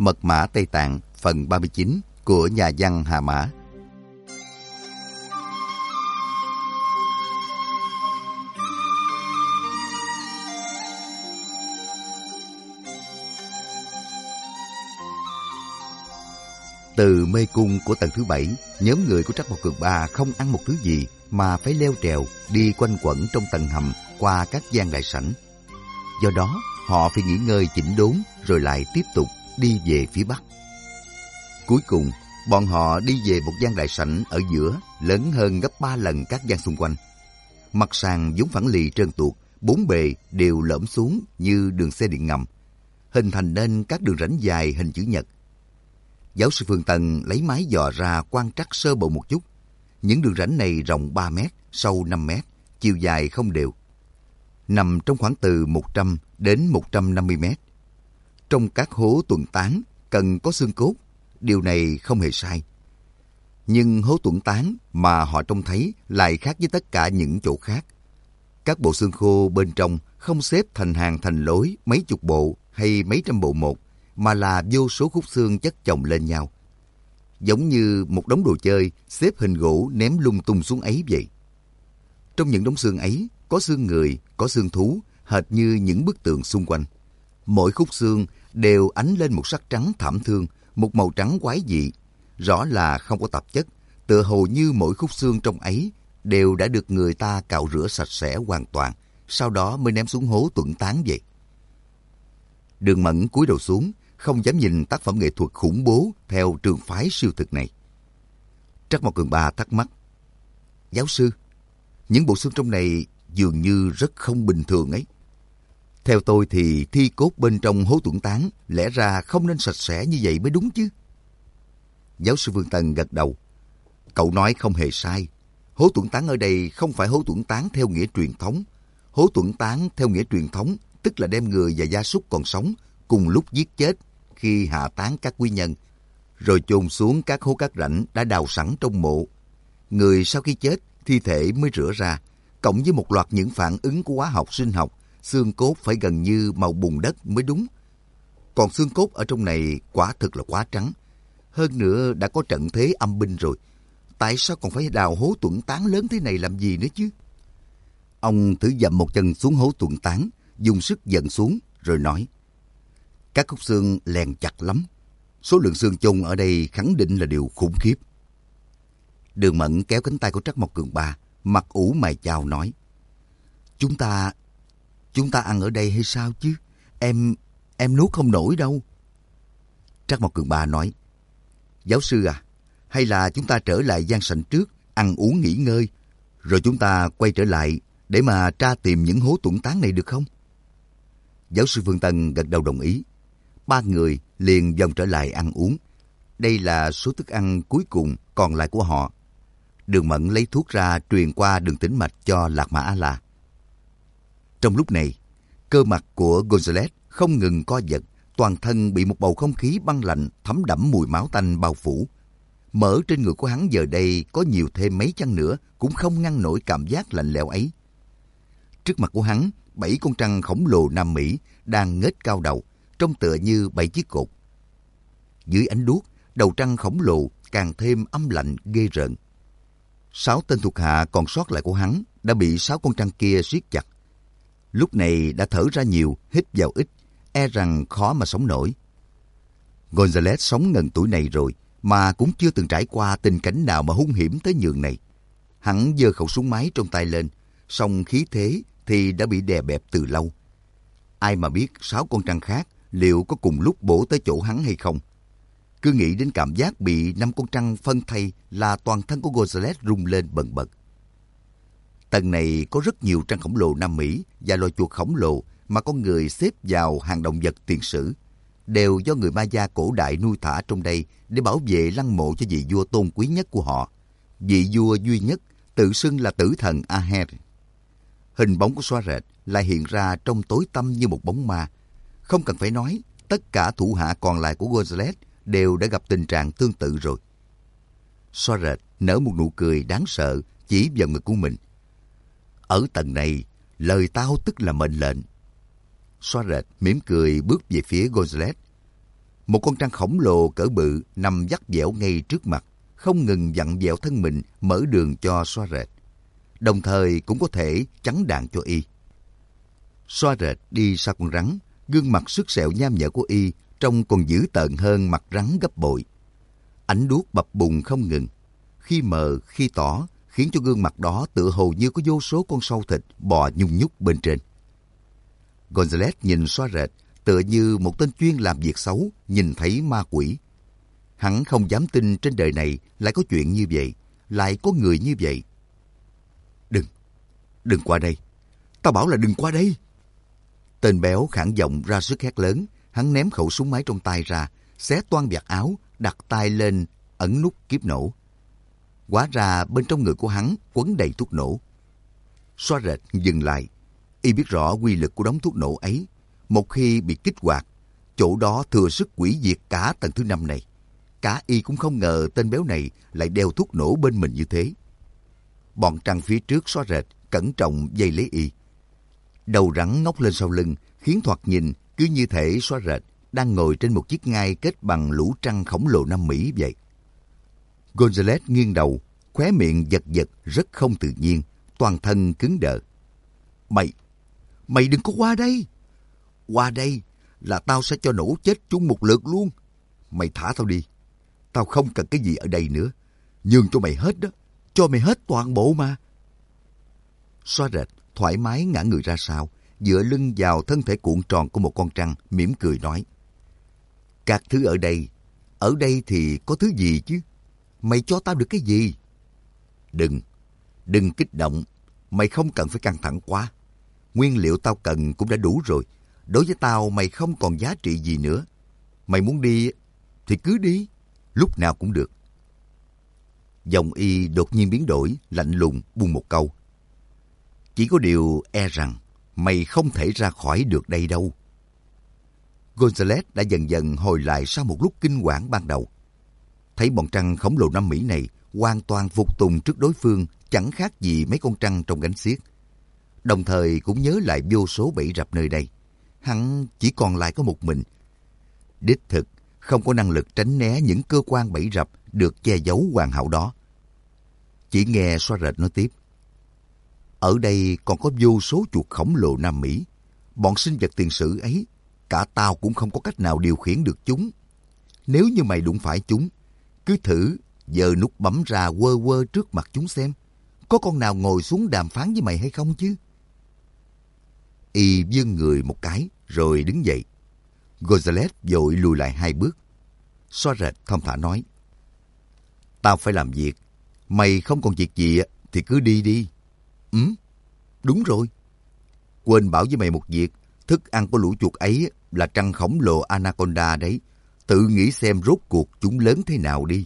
Mật mã Tây Tạng phần 39 của nhà văn Hà Mã. Từ mê cung của tầng thứ 7, nhóm người của Trắc Mộc Cường Ba không ăn một thứ gì mà phải leo trèo đi quanh quẩn trong tầng hầm qua các gian đại sảnh. Do đó, họ phải nghỉ ngơi chỉnh đốn rồi lại tiếp tục đi về phía bắc. Cuối cùng, bọn họ đi về một gian đại sảnh ở giữa, lớn hơn gấp 3 lần các gian xung quanh. Mặt sàn vốn phẳng lì trơn tuột, bốn bề đều lõm xuống như đường xe điện ngầm, hình thành nên các đường rãnh dài hình chữ nhật. Giáo sư Phương Tân lấy máy dò ra quan trắc sơ bộ một chút. Những đường rãnh này rộng 3 mét, sâu 5 mét, chiều dài không đều. Nằm trong khoảng từ 100 đến 150 mét. Trong các hố tuần tán cần có xương cốt, điều này không hề sai. Nhưng hố tuần tán mà họ trông thấy lại khác với tất cả những chỗ khác. Các bộ xương khô bên trong không xếp thành hàng thành lối mấy chục bộ hay mấy trăm bộ một, mà là vô số khúc xương chất chồng lên nhau. Giống như một đống đồ chơi xếp hình gỗ ném lung tung xuống ấy vậy. Trong những đống xương ấy, có xương người, có xương thú, hệt như những bức tượng xung quanh. Mỗi khúc xương đều ánh lên một sắc trắng thảm thương, một màu trắng quái dị. Rõ là không có tạp chất, tựa hồ như mỗi khúc xương trong ấy đều đã được người ta cạo rửa sạch sẽ hoàn toàn, sau đó mới ném xuống hố tuẩn tán vậy. Đường Mẫn cúi đầu xuống, không dám nhìn tác phẩm nghệ thuật khủng bố theo trường phái siêu thực này. Trắc Mộc Cường Ba thắc mắc: giáo sư, những bộ xương trong này dường như rất không bình thường ấy. Theo tôi thì thi cốt bên trong hố tuẩn tán lẽ ra không nên sạch sẽ như vậy mới đúng chứ. Giáo sư Phương Tân gật đầu. Cậu nói không hề sai. Hố tuẩn tán ở đây không phải hố tuẩn tán theo nghĩa truyền thống. Hố tuẩn tán theo nghĩa truyền thống tức là đem người và gia súc còn sống cùng lúc giết chết khi hạ táng các quý nhân, rồi chôn xuống các hố cát rãnh đã đào sẵn trong mộ. Người sau khi chết, thi thể mới rửa ra, cộng với một loạt những phản ứng của hóa học sinh học, xương cốt phải gần như màu bùn đất mới đúng. Còn xương cốt ở trong này quả thực là quá trắng. Hơn nữa đã có trận thế âm binh rồi. Tại sao còn phải đào hố tuẩn tán lớn thế này làm gì nữa chứ? Ông thử dậm một chân xuống hố tuẩn tán, dùng sức dần xuống, rồi nói: các khúc xương lèn chặt lắm. Số lượng xương chôn ở đây khẳng định là điều khủng khiếp. Đường Mẫn kéo cánh tay của Trắc Mộc Cường Ba, mặt ủ mày chào nói: Chúng ta ăn ở đây hay sao chứ? Em nuốt không nổi đâu. Trắc Mộc Cường Ba nói: giáo sư à, hay là chúng ta trở lại gian sảnh trước, ăn uống nghỉ ngơi, rồi chúng ta quay trở lại để mà tra tìm những hố tuẩn tán này được không? Giáo sư Phương Tân gật đầu đồng ý. Ba người liền dòng trở lại ăn uống. Đây là số thức ăn cuối cùng còn lại của họ. Đường Mẫn lấy thuốc ra truyền qua đường tĩnh mạch cho Lạc Mã A-la. Trong lúc này, cơ mặt của Gonzales không ngừng co giật, toàn thân bị một bầu không khí băng lạnh thấm đẫm mùi máu tanh bao phủ. Mỡ trên người của hắn giờ đây có nhiều thêm mấy chăng nữa cũng không ngăn nổi cảm giác lạnh lẽo ấy. Trước mặt của hắn, 7 con trăng khổng lồ Nam Mỹ đang nghếch cao đầu, trông tựa như 7 chiếc cột. Dưới ánh đuốc, đầu trăng khổng lồ càng thêm âm lạnh ghê rợn. 6 tên thuộc hạ còn sót lại của hắn đã bị 6 con trăng kia siết chặt. Lúc này đã thở ra nhiều, hít vào ít, e rằng khó mà sống nổi. Gonzales sống ngần tuổi này rồi mà cũng chưa từng trải qua tình cảnh nào mà hung hiểm tới nhường này. Hắn giơ khẩu súng máy trong tay lên, song khí thế thì đã bị đè bẹp từ lâu. Ai mà biết 6 con trăng khác liệu có cùng lúc bổ tới chỗ hắn hay không. Cứ nghĩ đến cảm giác bị 5 con trăng phân thây là toàn thân của Gonzales rung lên bần bật. Tầng này có rất nhiều trăng khổng lồ Nam Mỹ và loài chuột khổng lồ mà con người xếp vào hàng động vật tiền sử, đều do người Maya cổ đại nuôi thả trong đây để bảo vệ lăng mộ cho vị vua tôn quý nhất của họ. Vị vua duy nhất tự xưng là tử thần Aher. Hình bóng của Xóa Rệt lại hiện ra trong tối tăm như một bóng ma. Không cần phải nói, tất cả thủ hạ còn lại của Gonzales đều đã gặp tình trạng tương tự rồi. Xóa Rệt nở một nụ cười đáng sợ chỉ vào ngực của mình. Ở tầng này, lời tao tức là mệnh lệnh. Xóa Rệt mỉm cười bước về phía Gonzales. Một con trăng khổng lồ cỡ bự nằm vắt vẻo ngay trước mặt, không ngừng vặn vẹo thân mình mở đường cho Xoa Rệt, đồng thời cũng có thể chắn đạn cho y. Xoa Rệt đi sau con rắn, gương mặt sứt sẹo nham nhở của y trông còn dữ tợn hơn mặt rắn gấp bội. Ánh đuốc bập bùng không ngừng, khi mờ khi tỏ, khiến cho gương mặt đó tựa hồ như có vô số con sâu thịt bò nhung nhúc bên trên. Gonzales nhìn Xoa Rệt tựa như một tên chuyên làm việc xấu nhìn thấy ma quỷ. Hắn không dám tin trên đời này lại có chuyện như vậy, lại có người như vậy. Đừng qua đây. Tao bảo là đừng qua đây. Tên béo khản giọng ra sức hét lớn. Hắn ném khẩu súng máy trong tay ra, xé toang vạt áo, đặt tay lên ấn nút kiếp nổ. Hóa ra bên trong người của hắn quấn đầy thuốc nổ. Xoa Rệt dừng lại. Y biết rõ quy lực của đống thuốc nổ ấy. Một khi bị kích hoạt, chỗ đó thừa sức hủy diệt cả tầng thứ 5 này. Cả y cũng không ngờ tên béo này lại đeo thuốc nổ bên mình như thế. Bọn trăng phía trước Xoa Rệt cẩn trọng dây lấy y. Đầu rắn ngóc lên sau lưng, khiến thoạt nhìn cứ như thể Xoa Rệt đang ngồi trên một chiếc ngai kết bằng lũ trăng khổng lồ Nam Mỹ vậy. Gonzales nghiêng đầu, khóe miệng giật giật rất không tự nhiên, toàn thân cứng đờ. Mày đừng có qua đây. Qua đây là tao sẽ cho nổ chết chung một lượt luôn. Mày thả tao đi. Tao không cần cái gì ở đây nữa. Nhường cho mày hết đó. Cho mày hết toàn bộ mà. Xoa Rệt thoải mái ngã người ra sau, dựa lưng vào thân thể cuộn tròn của một con trăng, mỉm cười nói. Các thứ ở đây thì có thứ gì chứ? Mày cho tao được cái gì? Đừng kích động. Mày không cần phải căng thẳng quá. Nguyên liệu tao cần cũng đã đủ rồi. Đối với tao mày không còn giá trị gì nữa. Mày muốn đi thì cứ đi, lúc nào cũng được. Giọng y đột nhiên biến đổi, lạnh lùng buông một câu. Chỉ có điều e rằng mày không thể ra khỏi được đây đâu. Gonzales đã dần dần hồi lại sau một lúc kinh hoàng ban đầu. Thấy bọn trăng khổng lồ Nam Mỹ này hoàn toàn phục tùng trước đối phương, chẳng khác gì mấy con trăng trong gánh xiếc. Đồng thời cũng nhớ lại vô số bẫy rập nơi đây. Hắn chỉ còn lại có một mình. Đích thực không có năng lực tránh né những cơ quan bẫy rập được che giấu hoàn hảo đó. Chỉ nghe Xoa Rệt nói tiếp. Ở đây còn có vô số chuột khổng lồ Nam Mỹ. Bọn sinh vật tiền sử ấy, cả tao cũng không có cách nào điều khiển được chúng. Nếu như mày đụng phải chúng, cứ thử giơ nút bấm ra quơ quơ trước mặt chúng xem. Có con nào ngồi xuống đàm phán với mày hay không chứ? Y vươn người một cái rồi đứng dậy. Gonzales vội lùi lại 2 bước. Xoa Rệt thong thả nói. Tao phải làm việc. Mày không còn việc gì thì cứ đi đi. Đúng rồi. Quên bảo với mày một việc. Thức ăn của lũ chuột ấy là trăng khổng lồ Anaconda đấy. Tự nghĩ xem rốt cuộc chúng lớn thế nào đi.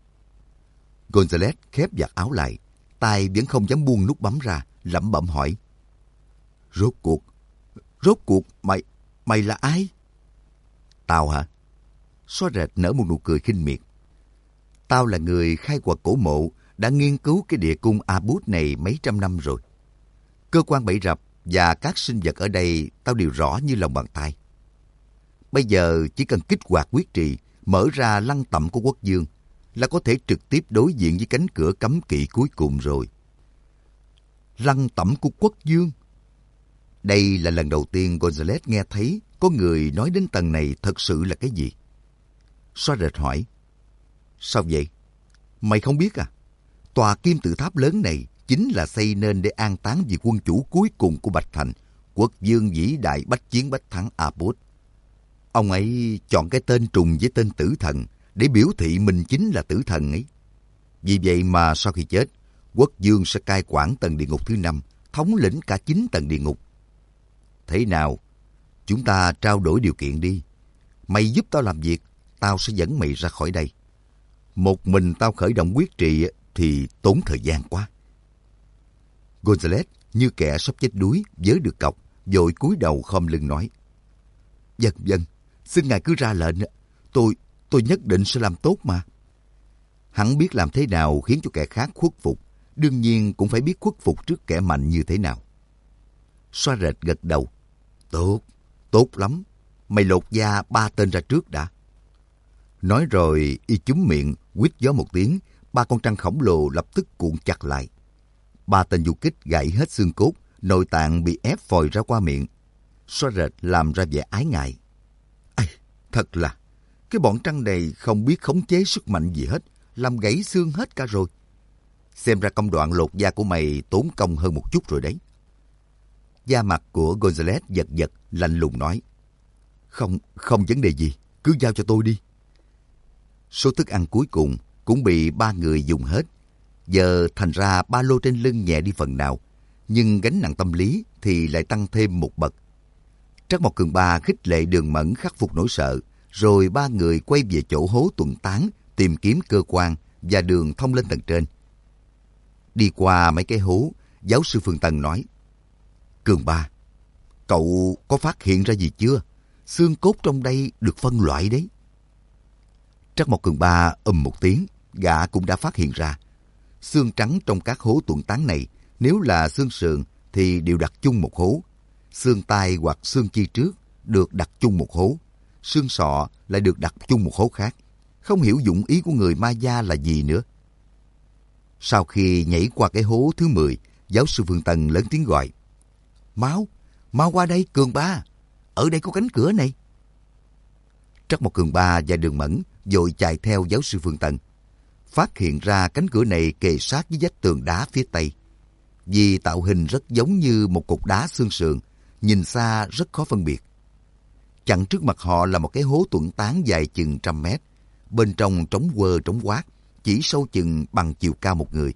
Gonzales khép vạt áo lại. Tay vẫn không dám buông nút bấm ra, lẩm bẩm hỏi. Rốt cuộc mày là ai? Tao hả? Xoa Rệt nở một nụ cười khinh miệt. Tao là người khai quật cổ mộ, đã nghiên cứu cái địa cung Abut này mấy trăm năm rồi. Cơ quan bẫy rập và các sinh vật ở đây tao đều rõ như lòng bàn tay. Bây giờ chỉ cần kích hoạt quyết trì, mở ra lăng tẩm của quốc dương, là có thể trực tiếp đối diện với cánh cửa cấm kỵ cuối cùng rồi. Lăng tẩm của quốc dương? Đây là lần đầu tiên Gonzales nghe thấy có người nói đến tầng này thật sự là cái gì. Xoa Rệt hỏi. Sao vậy? Mày không biết à? Tòa kim tự tháp lớn này chính là xây nên để an táng vị quân chủ cuối cùng của Bạch Thành, quốc dương vĩ đại bách chiến bách thắng Abut. Ông ấy chọn cái tên trùng với tên tử thần để biểu thị mình chính là tử thần ấy. Vì vậy mà sau khi chết, quốc dương sẽ cai quản tầng địa ngục thứ 5, thống lĩnh cả 9 tầng địa ngục. Thế nào? Chúng ta trao đổi điều kiện đi. Mày giúp tao làm việc, tao sẽ dẫn mày ra khỏi đây. Một mình tao khởi động quyết trì thì tốn thời gian quá. Gonzales như kẻ sắp chết đuối, vớ được cọc, vội cúi đầu khom lưng nói. Vâng, xin ngài cứ ra lệnh. Tôi nhất định sẽ làm tốt mà. Hắn biết làm thế nào khiến cho kẻ khác khuất phục, đương nhiên cũng phải biết khuất phục trước kẻ mạnh như thế nào. Xoa Rệt gật đầu. Tốt lắm. Mày lột da 3 tên ra trước đã. Nói rồi y chúm miệng, huýt gió một tiếng, 3 con trăng khổng lồ lập tức cuộn chặt lại. 3 tên du kích gãy hết xương cốt, nội tạng bị ép phòi ra qua miệng. Xóa rệt làm ra vẻ ái ngại. Ây, thật là, cái bọn trăng này không biết khống chế sức mạnh gì hết, làm gãy xương hết cả rồi. Xem ra công đoạn lột da của mày tốn công hơn một chút rồi đấy. Da mặt của Gonzales giật giật, lạnh lùng nói. Không vấn đề gì, cứ giao cho tôi đi. Số thức ăn cuối cùng cũng bị 3 người dùng hết. Giờ thành ra ba lô trên lưng nhẹ đi phần nào, nhưng gánh nặng tâm lý thì lại tăng thêm một bậc. Trắc Mộc Cường Ba khích lệ Đường Mẫn khắc phục nỗi sợ, rồi 3 người quay về chỗ hố tuần tán tìm kiếm cơ quan và đường thông lên tầng trên. Đi qua mấy cái hố, giáo sư Phương Tân nói, Cường Ba, cậu có phát hiện ra gì chưa? Xương cốt trong đây được phân loại đấy. Trắc Mộc Cường Ba một tiếng, gã cũng đã phát hiện ra. Xương trắng trong các hố tuần tán này, nếu là xương sườn thì đều đặt chung một hố. Xương tai hoặc xương chi trước được đặt chung một hố. Xương sọ lại được đặt chung một hố khác. Không hiểu dụng ý của người ma da là gì nữa. Sau khi nhảy qua cái hố thứ 10, giáo sư Phương Tân lớn tiếng gọi. Mau qua đây Cường Ba, ở đây có cánh cửa này. Trắc Mộc Cường Ba và Đường Mẫn vội chạy theo giáo sư Phương Tân. Phát hiện ra cánh cửa này kề sát với vách tường đá phía tây. Vì tạo hình rất giống như một cục đá xương sườn, nhìn xa rất khó phân biệt. Chặn trước mặt họ là một cái hố tuần tán dài chừng 100 mét. Bên trong trống quơ trống quát, chỉ sâu chừng bằng chiều cao một người.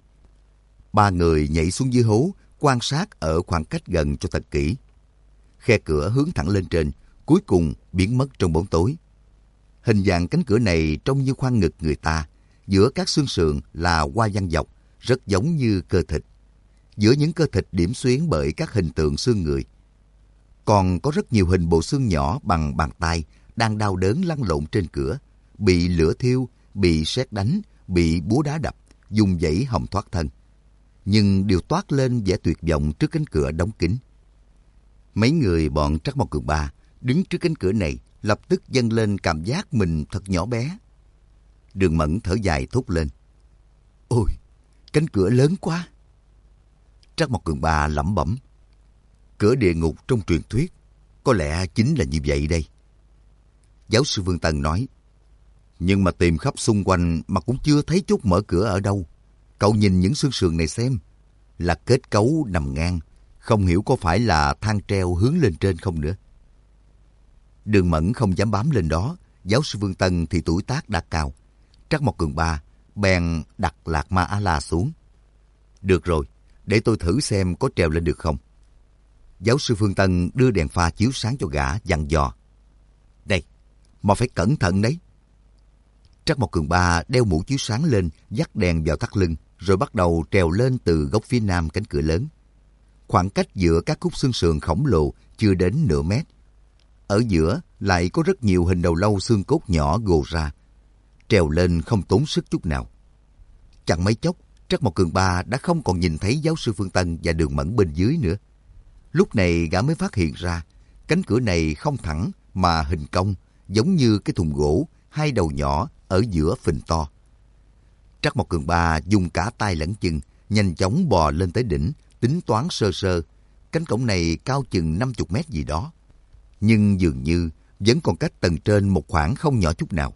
3 người nhảy xuống dưới hố, quan sát ở khoảng cách gần cho thật kỹ. Khe cửa hướng thẳng lên trên, cuối cùng biến mất trong bóng tối. Hình dạng cánh cửa này trông như khoang ngực người ta, giữa các xương sườn là hoa văn dọc, rất giống như cơ thịt. Giữa những cơ thịt điểm xuyến bởi các hình tượng xương người. Còn có rất nhiều hình bộ xương nhỏ bằng bàn tay đang đau đớn lăn lộn trên cửa, bị lửa thiêu, bị sét đánh, bị búa đá đập, dùng dãy hòng thoát thân. Nhưng đều toát lên vẻ tuyệt vọng trước cánh cửa đóng kín. Mấy người bọn Trắc Mộc Cường Ba đứng trước cánh cửa này lập tức dâng lên cảm giác mình thật nhỏ bé. Đường Mẫn thở dài thốt lên. Ôi, cánh cửa lớn quá. Trắc Mộc Cường Ba lẩm bẩm. Cửa địa ngục trong truyền thuyết, có lẽ chính là như vậy đây. Giáo sư Phương Tân nói. Nhưng mà tìm khắp xung quanh mà cũng chưa thấy chốt mở cửa ở đâu. Cậu nhìn những xương sườn này xem. Là kết cấu nằm ngang, không hiểu có phải là thang treo hướng lên trên không nữa. Đường Mẫn không dám bám lên đó, giáo sư Phương Tân thì tuổi tác đã cao. Trắc Mộc Cường Ba bèn đặt Lạc Ma A-la xuống. Được rồi, để tôi thử xem có trèo lên được không. Giáo sư Phương Tân đưa đèn pha chiếu sáng cho gã, dặn dò. Đây, mà phải cẩn thận đấy. Trắc Mộc Cường Ba đeo mũ chiếu sáng lên, dắt đèn vào thắt lưng, rồi bắt đầu trèo lên từ góc phía nam cánh cửa lớn. Khoảng cách giữa các khúc xương sườn khổng lồ chưa đến nửa mét. Ở giữa lại có rất nhiều hình đầu lâu xương cốt nhỏ gồ ra. Trèo lên không tốn sức chút nào. Chẳng mấy chốc, Trắc Mộc Cường Ba đã không còn nhìn thấy giáo sư Phương Tân và Đường Mẫn bên dưới nữa. Lúc này gã mới phát hiện ra, cánh cửa này không thẳng mà hình cong, giống như cái thùng gỗ, 2 đầu nhỏ ở giữa phình to. Trắc Mộc Cường Ba dùng cả tay lẫn chân, nhanh chóng bò lên tới đỉnh, tính toán sơ sơ. Cánh cổng này cao chừng 50 mét gì đó. Nhưng dường như vẫn còn cách tầng trên một khoảng không nhỏ chút nào.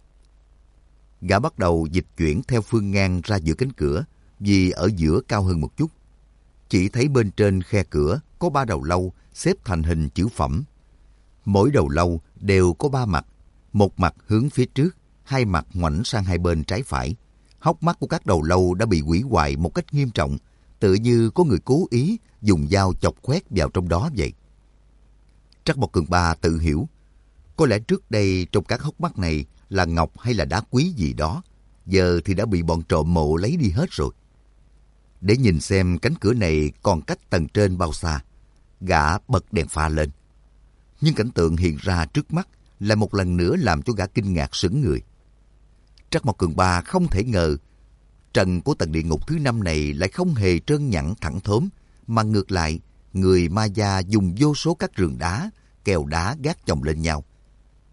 Gã bắt đầu dịch chuyển theo phương ngang ra giữa cánh cửa, vì ở giữa cao hơn một chút. Chỉ thấy bên trên khe cửa có 3 đầu lâu xếp thành hình chữ phẩm. Mỗi đầu lâu đều có 3 mặt, một mặt hướng phía trước, 2 mặt ngoảnh sang hai bên trái phải. Hốc mắt của các đầu lâu đã bị hủy hoại một cách nghiêm trọng, tự như có người cố ý dùng dao chọc khoét vào trong đó vậy. Trắc Mộc Cường Ba tự hiểu, có lẽ trước đây trong các hốc mắt này là ngọc hay là đá quý gì đó, giờ thì đã bị bọn trộm mộ lấy đi hết rồi. Để nhìn xem cánh cửa này còn cách tầng trên bao xa, gã bật đèn pha lên. Nhưng cảnh tượng hiện ra trước mắt lại một lần nữa làm cho gã kinh ngạc sững người. Trắc Mộc Cường Ba không thể ngờ trần của tầng địa ngục thứ 5 này lại không hề trơn nhẵn thẳng thớm, mà ngược lại, người ma da dùng vô số các rường đá, kèo đá gác chồng lên nhau.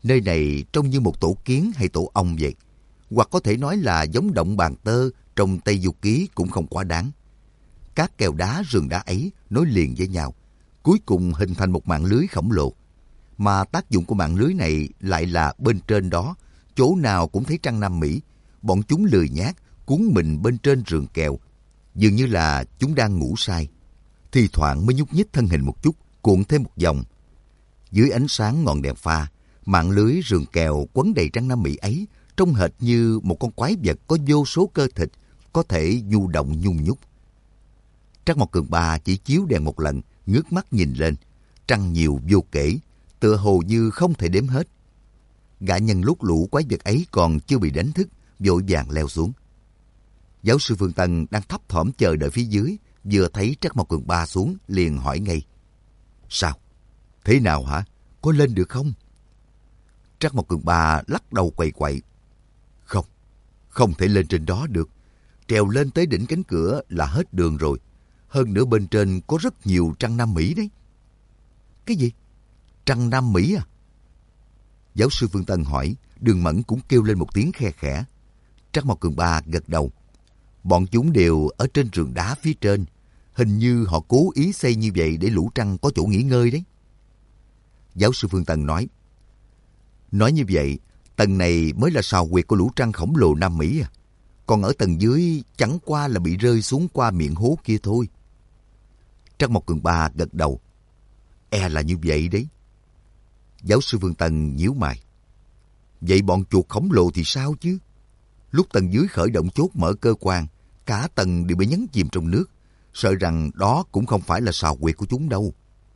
Nơi này trông như một tổ kiến hay tổ ong vậy. Hoặc có thể nói là giống động bàn tơ trong Tây Du Ký cũng không quá đáng. Các kèo đá rừng đá ấy nối liền với nhau, cuối cùng hình thành một mạng lưới khổng lồ. Mà tác dụng của mạng lưới này lại là bên trên đó, chỗ nào cũng thấy trăng Nam Mỹ. Bọn chúng lười nhác, cuốn mình bên trên rừng kèo, dường như là chúng đang ngủ say. Thì thoảng mới nhúc nhích thân hình một chút, cuộn thêm một vòng. Dưới ánh sáng ngọn đèn pha, mạng lưới rừng kèo quấn đầy trăng Nam Mỹ ấy trông hệt như một con quái vật có vô số cơ thịt, có thể nhu động nhung nhúc. Trắc Mộc Cường Ba chỉ chiếu đèn một lần, ngước mắt nhìn lên, trăng nhiều vô kể, tựa hồ như không thể đếm hết. Gã nhân lúc lũ quái vật ấy còn chưa bị đánh thức, vội vàng leo xuống. Giáo sư Phương Tân đang thấp thỏm chờ đợi phía dưới, vừa thấy Trắc Mộc Cường Ba xuống liền hỏi ngay: Sao? Thế nào hả? Có lên được không? Trắc Mộc Cường Ba lắc đầu quậy quậy: Không, không thể lên trên đó được. Trèo lên tới đỉnh cánh cửa là hết đường rồi. Hơn nữa bên trên có rất nhiều trăng Nam Mỹ đấy. Cái gì? Trăng Nam Mỹ à? Giáo sư Phương Tân hỏi, Đường Mẫn cũng kêu lên một tiếng khe khẽ. Trắc Mộc Cường Ba gật đầu. Bọn chúng đều ở trên rừng đá phía trên. Hình như họ cố ý xây như vậy để lũ trăng có chỗ nghỉ ngơi đấy. Giáo sư Phương Tân nói: Nói như vậy, tầng này mới là sào huyệt của lũ trăng khổng lồ Nam Mỹ à? Còn ở tầng dưới chẳng qua là bị rơi xuống qua miệng hố kia thôi. Trắc Mộc Cường Ba gật đầu. E là như vậy đấy. Giáo sư Phương Tân nhíu mày. Vậy bọn chuột khổng lồ thì sao chứ? Lúc tầng dưới khởi động chốt mở cơ quan, cả tầng đều bị nhấn chìm trong nước. Sợ rằng đó cũng không phải là sào huyệt của chúng đâu.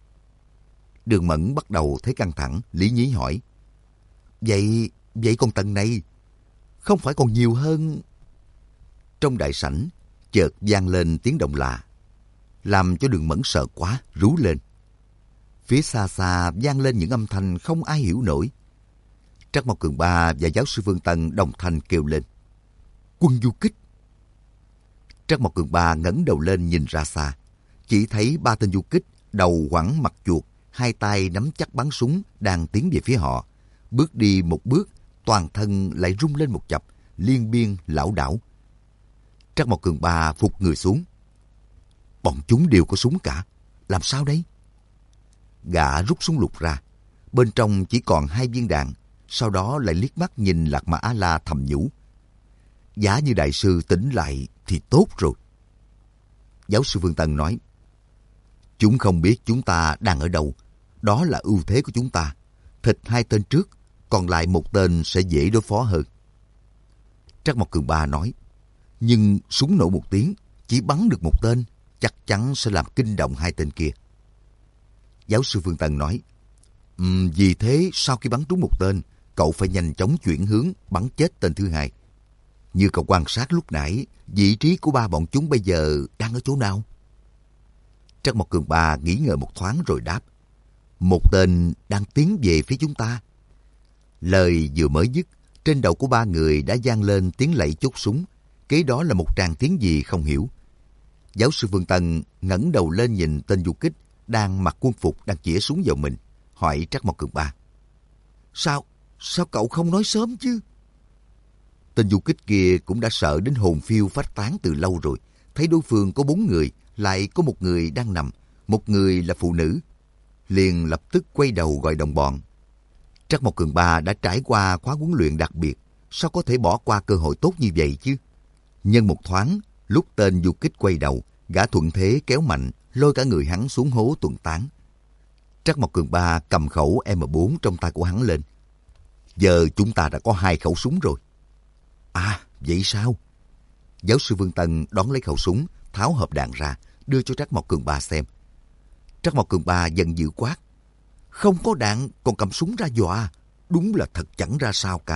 Đường Mẫn bắt đầu thấy căng thẳng, lý nhí hỏi: Vậy còn tầng này không phải còn nhiều hơn? Trong đại sảnh chợt vang lên tiếng động lạ, làm cho Đường Mẫn sợ quá, rú lên. Phía xa xa vang lên những âm thanh không ai hiểu nổi. Trắc Mộc Cường Ba và giáo sư Phương Tân đồng thanh kêu lên: Quân du kích! Trắc Mộc Cường Ba ngẩng đầu lên nhìn ra xa, chỉ thấy 3 tên du kích, đầu quẳng mặt chuột, hai tay nắm chắc bắn súng đang tiến về phía họ. Bước đi một bước, toàn thân lại rung lên một chập, liên biên lảo đảo. Trắc Mộc Cường Ba phục người xuống. Bọn chúng đều có súng cả, làm sao đấy? Gã rút súng lục ra, bên trong chỉ còn 2 viên đạn, sau đó lại liếc mắt nhìn Lạc Ma A-la thầm nhủ: Giá như đại sư tỉnh lại thì tốt rồi. Giáo sư Phương Tân nói: Chúng không biết chúng ta đang ở đâu, đó là ưu thế của chúng ta. Thịt 2 tên trước, còn lại 1 tên sẽ dễ đối phó hơn. Trắc Mộc Cường Ba nói: Nhưng súng nổ 1 tiếng, chỉ bắn được 1 tên, chắc chắn sẽ làm kinh động 2 tên kia. Giáo sư Phương Tân nói: Vì thế sau khi bắn trúng 1 tên, cậu phải nhanh chóng chuyển hướng bắn chết tên thứ 2. Như cậu quan sát lúc nãy, vị trí của 3 bọn chúng bây giờ đang ở chỗ nào? Trắc Mộc Cường Ba nghĩ ngợi một thoáng rồi đáp: 1 tên đang tiến về phía chúng ta. Lời vừa mới dứt, trên đầu của 3 người đã vang lên tiếng lạy chốt súng. Kế đó là một tràng tiếng gì không hiểu. Giáo sư Phương Tân ngẩng đầu lên nhìn tên du kích đang mặc quân phục đang chĩa súng vào mình, hỏi Trắc Mộc Cường Ba: Sao cậu không nói sớm chứ? Tên du kích kia cũng đã sợ đến hồn phiêu phách tán từ lâu rồi. Thấy đối phương có 4 người, lại có 1 người đang nằm, 1 người là phụ nữ, liền lập tức quay đầu gọi đồng bọn. Trắc Mộc Cường Ba đã trải qua khóa huấn luyện đặc biệt, sao có thể bỏ qua cơ hội tốt như vậy chứ? Nhân một thoáng, lúc tên du kích quay đầu, gã thuận thế kéo mạnh, lôi cả người hắn xuống hố tuần tán. Trắc Mộc Cường Ba cầm khẩu M4 trong tay của hắn lên. Giờ chúng ta đã có 2 khẩu súng rồi. À, vậy sao? Giáo sư Vương Tân đón lấy khẩu súng, tháo hộp đạn ra, đưa cho Trắc Mộc Cường Ba xem. Trắc Mộc Cường Ba giận dữ quát: Không có đạn còn cầm súng ra dọa, đúng là thật chẳng ra sao cả.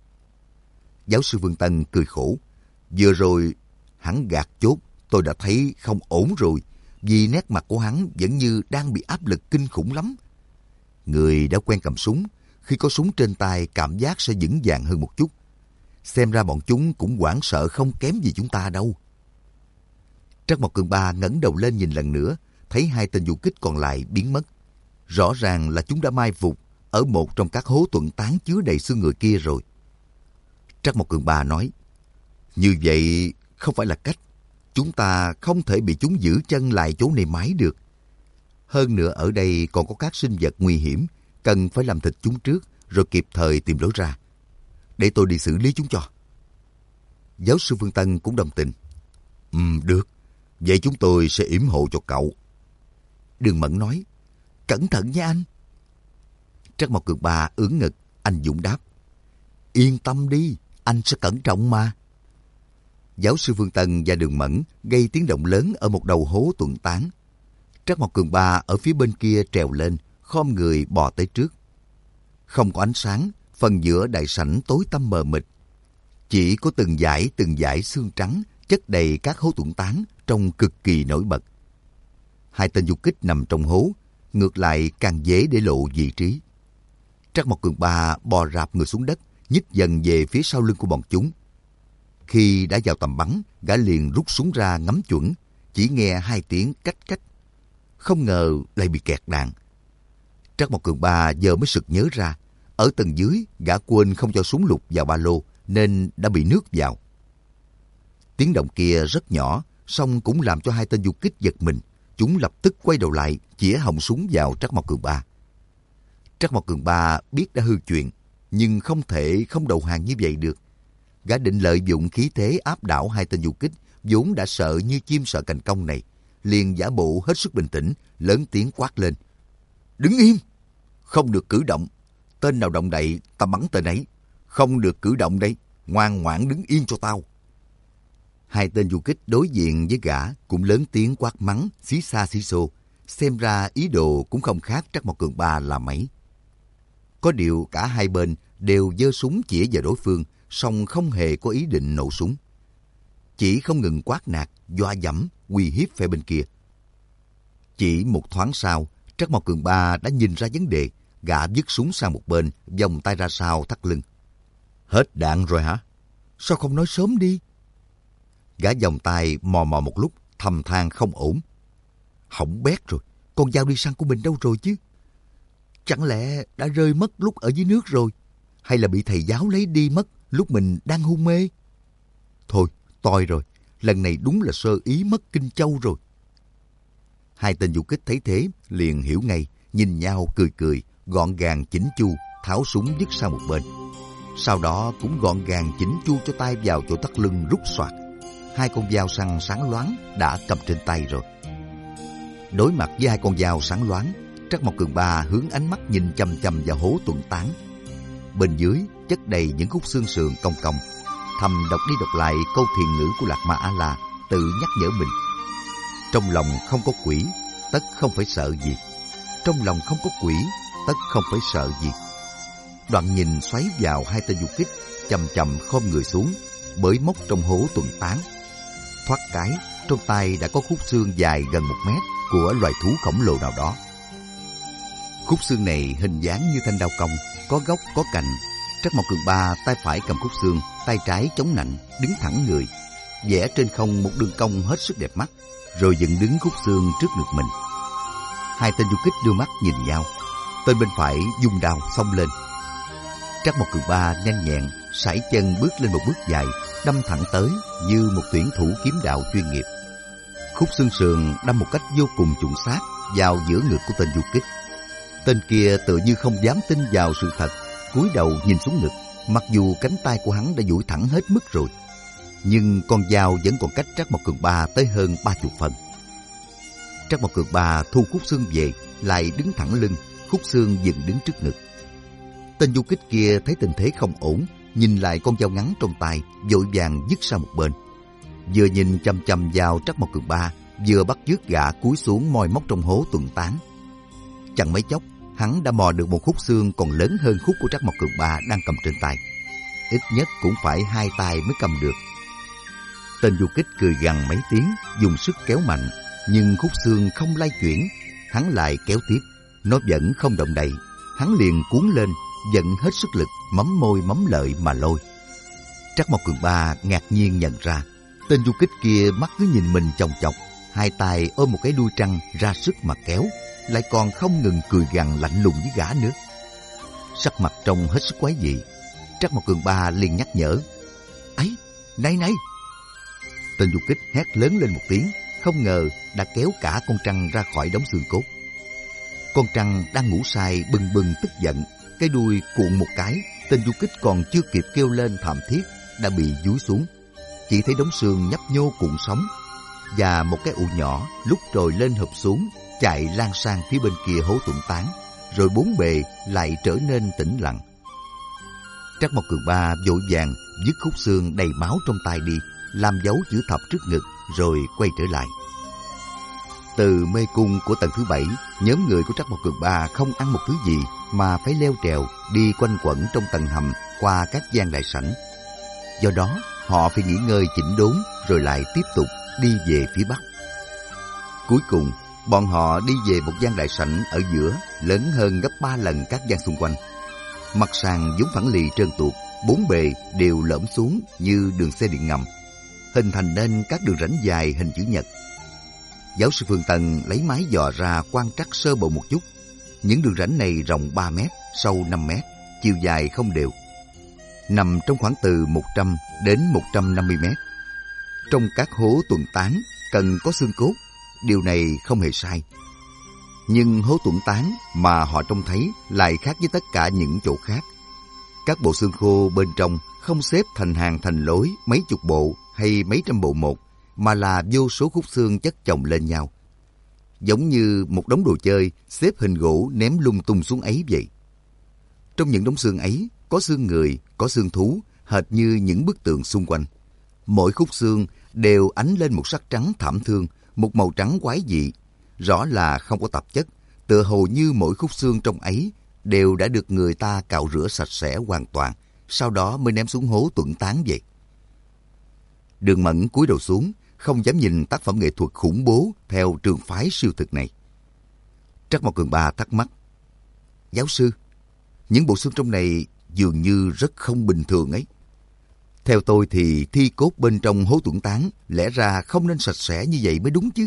Giáo sư Vương Tân cười khổ: Vừa rồi hắn gạt chốt, tôi đã thấy không ổn rồi, vì nét mặt của hắn vẫn như đang bị áp lực kinh khủng lắm. Người đã quen cầm súng, khi có súng trên tay cảm giác sẽ vững vàng hơn một chút. Xem ra bọn chúng cũng hoảng sợ không kém gì chúng ta đâu. Trắc Mộc Cường Ba ngẩng đầu lên nhìn lần nữa, thấy 2 tên du kích còn lại biến mất. Rõ ràng là chúng đã mai phục, ở một trong các hố tuần tán chứa đầy xương người kia rồi. Trắc Mộc Cường Ba nói, như vậy không phải là cách. Chúng ta không thể bị chúng giữ chân lại chỗ này mãi được. Hơn nữa ở đây còn có các sinh vật nguy hiểm, cần phải làm thịt chúng trước rồi kịp thời tìm lối ra. Để tôi đi xử lý chúng cho. Giáo sư Phương Tân cũng đồng tình. Được. Vậy chúng tôi sẽ yểm hộ cho cậu. Đường Mẫn nói, cẩn thận nha anh. Trắc Mộc Cường Ba ưỡn ngực, anh dũng đáp, yên tâm đi, anh sẽ cẩn trọng mà. Giáo sư Phương Tân và Đường Mẫn gây tiếng động lớn ở một đầu hố tuần tán. Trắc Mộc Cường Ba ở phía bên kia trèo lên, khom người bò tới trước. Không có ánh sáng, phần giữa đại sảnh tối tăm mờ mịt. Chỉ có từng dải xương trắng chất đầy các hố tuần tán trông cực kỳ nổi bật. Hai tên du kích nằm trong hố, ngược lại càng dễ để lộ vị trí. Trắc Mộc Cường Ba bò rạp người xuống đất, nhích dần về phía sau lưng của bọn chúng. Khi đã vào tầm bắn, gã liền rút súng ra ngắm chuẩn, chỉ nghe 2 tiếng cách cách. Không ngờ lại bị kẹt đạn. Trắc Mộc Cường Ba giờ mới sực nhớ ra, ở tầng dưới gã quên không cho súng lục vào ba lô nên đã bị nước vào. Tiếng động kia rất nhỏ, song cũng làm cho hai tên du kích giật mình. Chúng lập tức quay đầu lại, chĩa họng súng vào Trắc Mộc Cường Ba. Trắc Mộc Cường Ba biết đã hư chuyện, nhưng không thể không đầu hàng như vậy được. Gã định lợi dụng khí thế áp đảo hai tên du kích, vốn đã sợ như chim sợ cành cong này, liền giả bộ hết sức bình tĩnh, lớn tiếng quát lên. Đứng im! Không được cử động! Tên nào động đậy, ta bắn tên ấy! Không được cử động đây! Ngoan ngoãn đứng yên cho tao! Hai tên du kích đối diện với gã cũng lớn tiếng quát mắng, xí xa xí xô. Xem ra ý đồ cũng không khác Trắc Mộc Cường Ba là mấy. Có điều cả hai bên đều giơ súng chĩa vào đối phương, song không hề có ý định nổ súng. Chỉ không ngừng quát nạt, dọa dẫm, uy hiếp phe bên kia. Chỉ một thoáng sau, Trắc Mộc Cường Ba đã nhìn ra vấn đề, gã vứt súng sang một bên, vòng tay ra sau thắt lưng. Hết đạn rồi hả? Sao không nói sớm đi? Gã vòng tay mò mò một lúc, thầm than không ổn. Hỏng bét rồi, con dao đi săn của mình đâu rồi chứ? Chẳng lẽ đã rơi mất lúc ở dưới nước rồi? Hay là bị thầy giáo lấy đi mất lúc mình đang hôn mê? Thôi, toi rồi, lần này đúng là sơ ý mất Kinh Châu rồi. Hai tên du kích thấy thế, liền hiểu ngay, nhìn nhau cười cười, gọn gàng chỉnh chu, tháo súng vứt sang một bên. Sau đó cũng gọn gàng chỉnh chu cho tay vào chỗ thắt lưng rút soạt. Hai con dao săn sáng loáng đã cầm trên tay rồi. Đối mặt với hai con dao sáng loáng, Trắc Mộc Cường Ba hướng ánh mắt nhìn chằm chằm vào hố tuần tán. Bên dưới chất đầy những khúc xương sườn cong cong. Thầm đọc đi đọc lại câu thiền ngữ của Lạc Ma A La, tự nhắc nhở mình. Trong lòng không có quỷ, tất không phải sợ gì. Trong lòng không có quỷ, tất không phải sợ gì. Đoạn nhìn xoáy vào hai tên du kích, chậm chậm khom người xuống, bới móc trong hố tuần tán. Thoát cái, trong tay đã có khúc xương dài gần 1 mét của loài thú khổng lồ nào đó. Khúc xương này hình dáng như thanh đao cong, có gốc có cạnh. Trắc Mộc Cường Ba tay phải cầm khúc xương, tay trái chống nạnh, đứng thẳng người, vẽ trên không một đường cong hết sức đẹp mắt, rồi dựng đứng khúc xương trước ngực mình. Hai tên du kích đưa mắt nhìn nhau. Tên bên phải vung đao xông lên. Trắc Mộc Cường Ba nhanh nhẹn sải chân bước lên một bước dài, đâm thẳng tới như một tuyển thủ kiếm đạo chuyên nghiệp. Khúc xương sườn đâm một cách vô cùng chuẩn xác vào giữa ngực của tên du kích. Tên kia tự như không dám tin vào sự thật, cúi đầu nhìn xuống ngực, mặc dù cánh tay của hắn đã duỗi thẳng hết mức rồi, nhưng con dao vẫn còn cách Trắc Mộc Cường Ba tới hơn 30 phần. Trắc Mộc Cường Ba thu khúc xương về, lại đứng thẳng lưng, khúc xương dựng đứng trước ngực. Tên du kích kia thấy tình thế không ổn, nhìn lại con dao ngắn trong tay, vội vàng vứt sang một bên. Vừa nhìn chăm chăm vào Trắc Mộc Cường Ba, vừa bắt chước gã cúi xuống moi móc trong hố tuần tán. Chẳng mấy chốc, hắn đã mò được một khúc xương còn lớn hơn khúc của Trắc Mộc Cường Ba đang cầm trên tay. Ít nhất cũng phải 2 tay mới cầm được. Tên du kích cười gằn mấy tiếng, dùng sức kéo mạnh, nhưng khúc xương không lay chuyển. Hắn lại kéo tiếp, nó vẫn không động đậy. Hắn liền cuốn lên, vận hết sức lực, mắm môi mắm lợi mà lôi. Trắc Mộc Cường Ba ngạc nhiên nhận ra, tên du kích kia mắt cứ nhìn mình chòng chọc, 2 tay ôm một cái đuôi trăng ra sức mà kéo, lại còn không ngừng cười gằn lạnh lùng với gã nữa. Sắc mặt trông hết sức quái dị. Trắc Mộc Cường Ba liền nhắc nhở. Ấy, này! Tên du kích hét lớn lên một tiếng, không ngờ đã kéo cả con trăng ra khỏi đống xương cốt. Con trăng đang ngủ say bừng bừng tức giận, cái đuôi cuộn một cái, tên du kích còn chưa kịp kêu lên thảm thiết đã bị dúi xuống. Chỉ thấy đống xương nhấp nhô cuộn sóng, và một cái ụ nhỏ lúc rồi lên hợp xuống, chạy lan sang phía bên kia hố tuẩn tán, rồi bốn bề lại trở nên tĩnh lặng. Trắc Mộc Cường Ba vội vàng dứt khúc xương đầy máu trong tay đi, làm dấu chữ thập trước ngực, rồi quay trở lại. Từ mê cung của tầng thứ 7, nhóm người của Trắc Mộc Cường Ba không ăn một thứ gì mà phải leo trèo đi quanh quẩn trong tầng hầm qua các gian đại sảnh. Do đó, họ phải nghỉ ngơi chỉnh đốn rồi lại tiếp tục đi về phía bắc. Cuối cùng, bọn họ đi về một gian đại sảnh ở giữa, lớn hơn gấp 3 lần các gian xung quanh. Mặt sàn vốn phẳng lì trơn tuột, bốn bề đều lõm xuống như đường xe điện ngầm, hình thành nên các đường rãnh dài hình chữ nhật. Giáo sư Phương Tân lấy máy dò ra quan trắc sơ bộ một chút. Những đường rãnh này rộng 3 mét, sâu 5 mét, chiều dài không đều, nằm trong khoảng từ 100 đến 150 mét. Trong các hố tuần tán cần có xương cốt, điều này không hề sai. Nhưng hố tuần tán mà họ trông thấy lại khác với tất cả những chỗ khác. Các bộ xương khô bên trong không xếp thành hàng thành lối mấy chục bộ hay mấy trăm bộ một, mà là vô số khúc xương chất chồng lên nhau, giống như một đống đồ chơi xếp hình gỗ ném lung tung xuống ấy vậy. Trong những đống xương ấy có xương người, có xương thú, hệt như những bức tượng xung quanh. Mỗi khúc xương đều ánh lên một sắc trắng thảm thương, một màu trắng quái dị, rõ là không có tạp chất, tựa hồ như mỗi khúc xương trong ấy đều đã được người ta cạo rửa sạch sẽ hoàn toàn, sau đó mới ném xuống hố tuẩn tán vậy. Đường Mẫn cúi đầu xuống, không dám nhìn tác phẩm nghệ thuật khủng bố theo trường phái siêu thực này. Trắc Mộc Cường Ba thắc mắc. Giáo sư, những bộ xương trong này dường như rất không bình thường ấy. Theo tôi thì thi cốt bên trong hố tuẩn tán lẽ ra không nên sạch sẽ như vậy mới đúng chứ.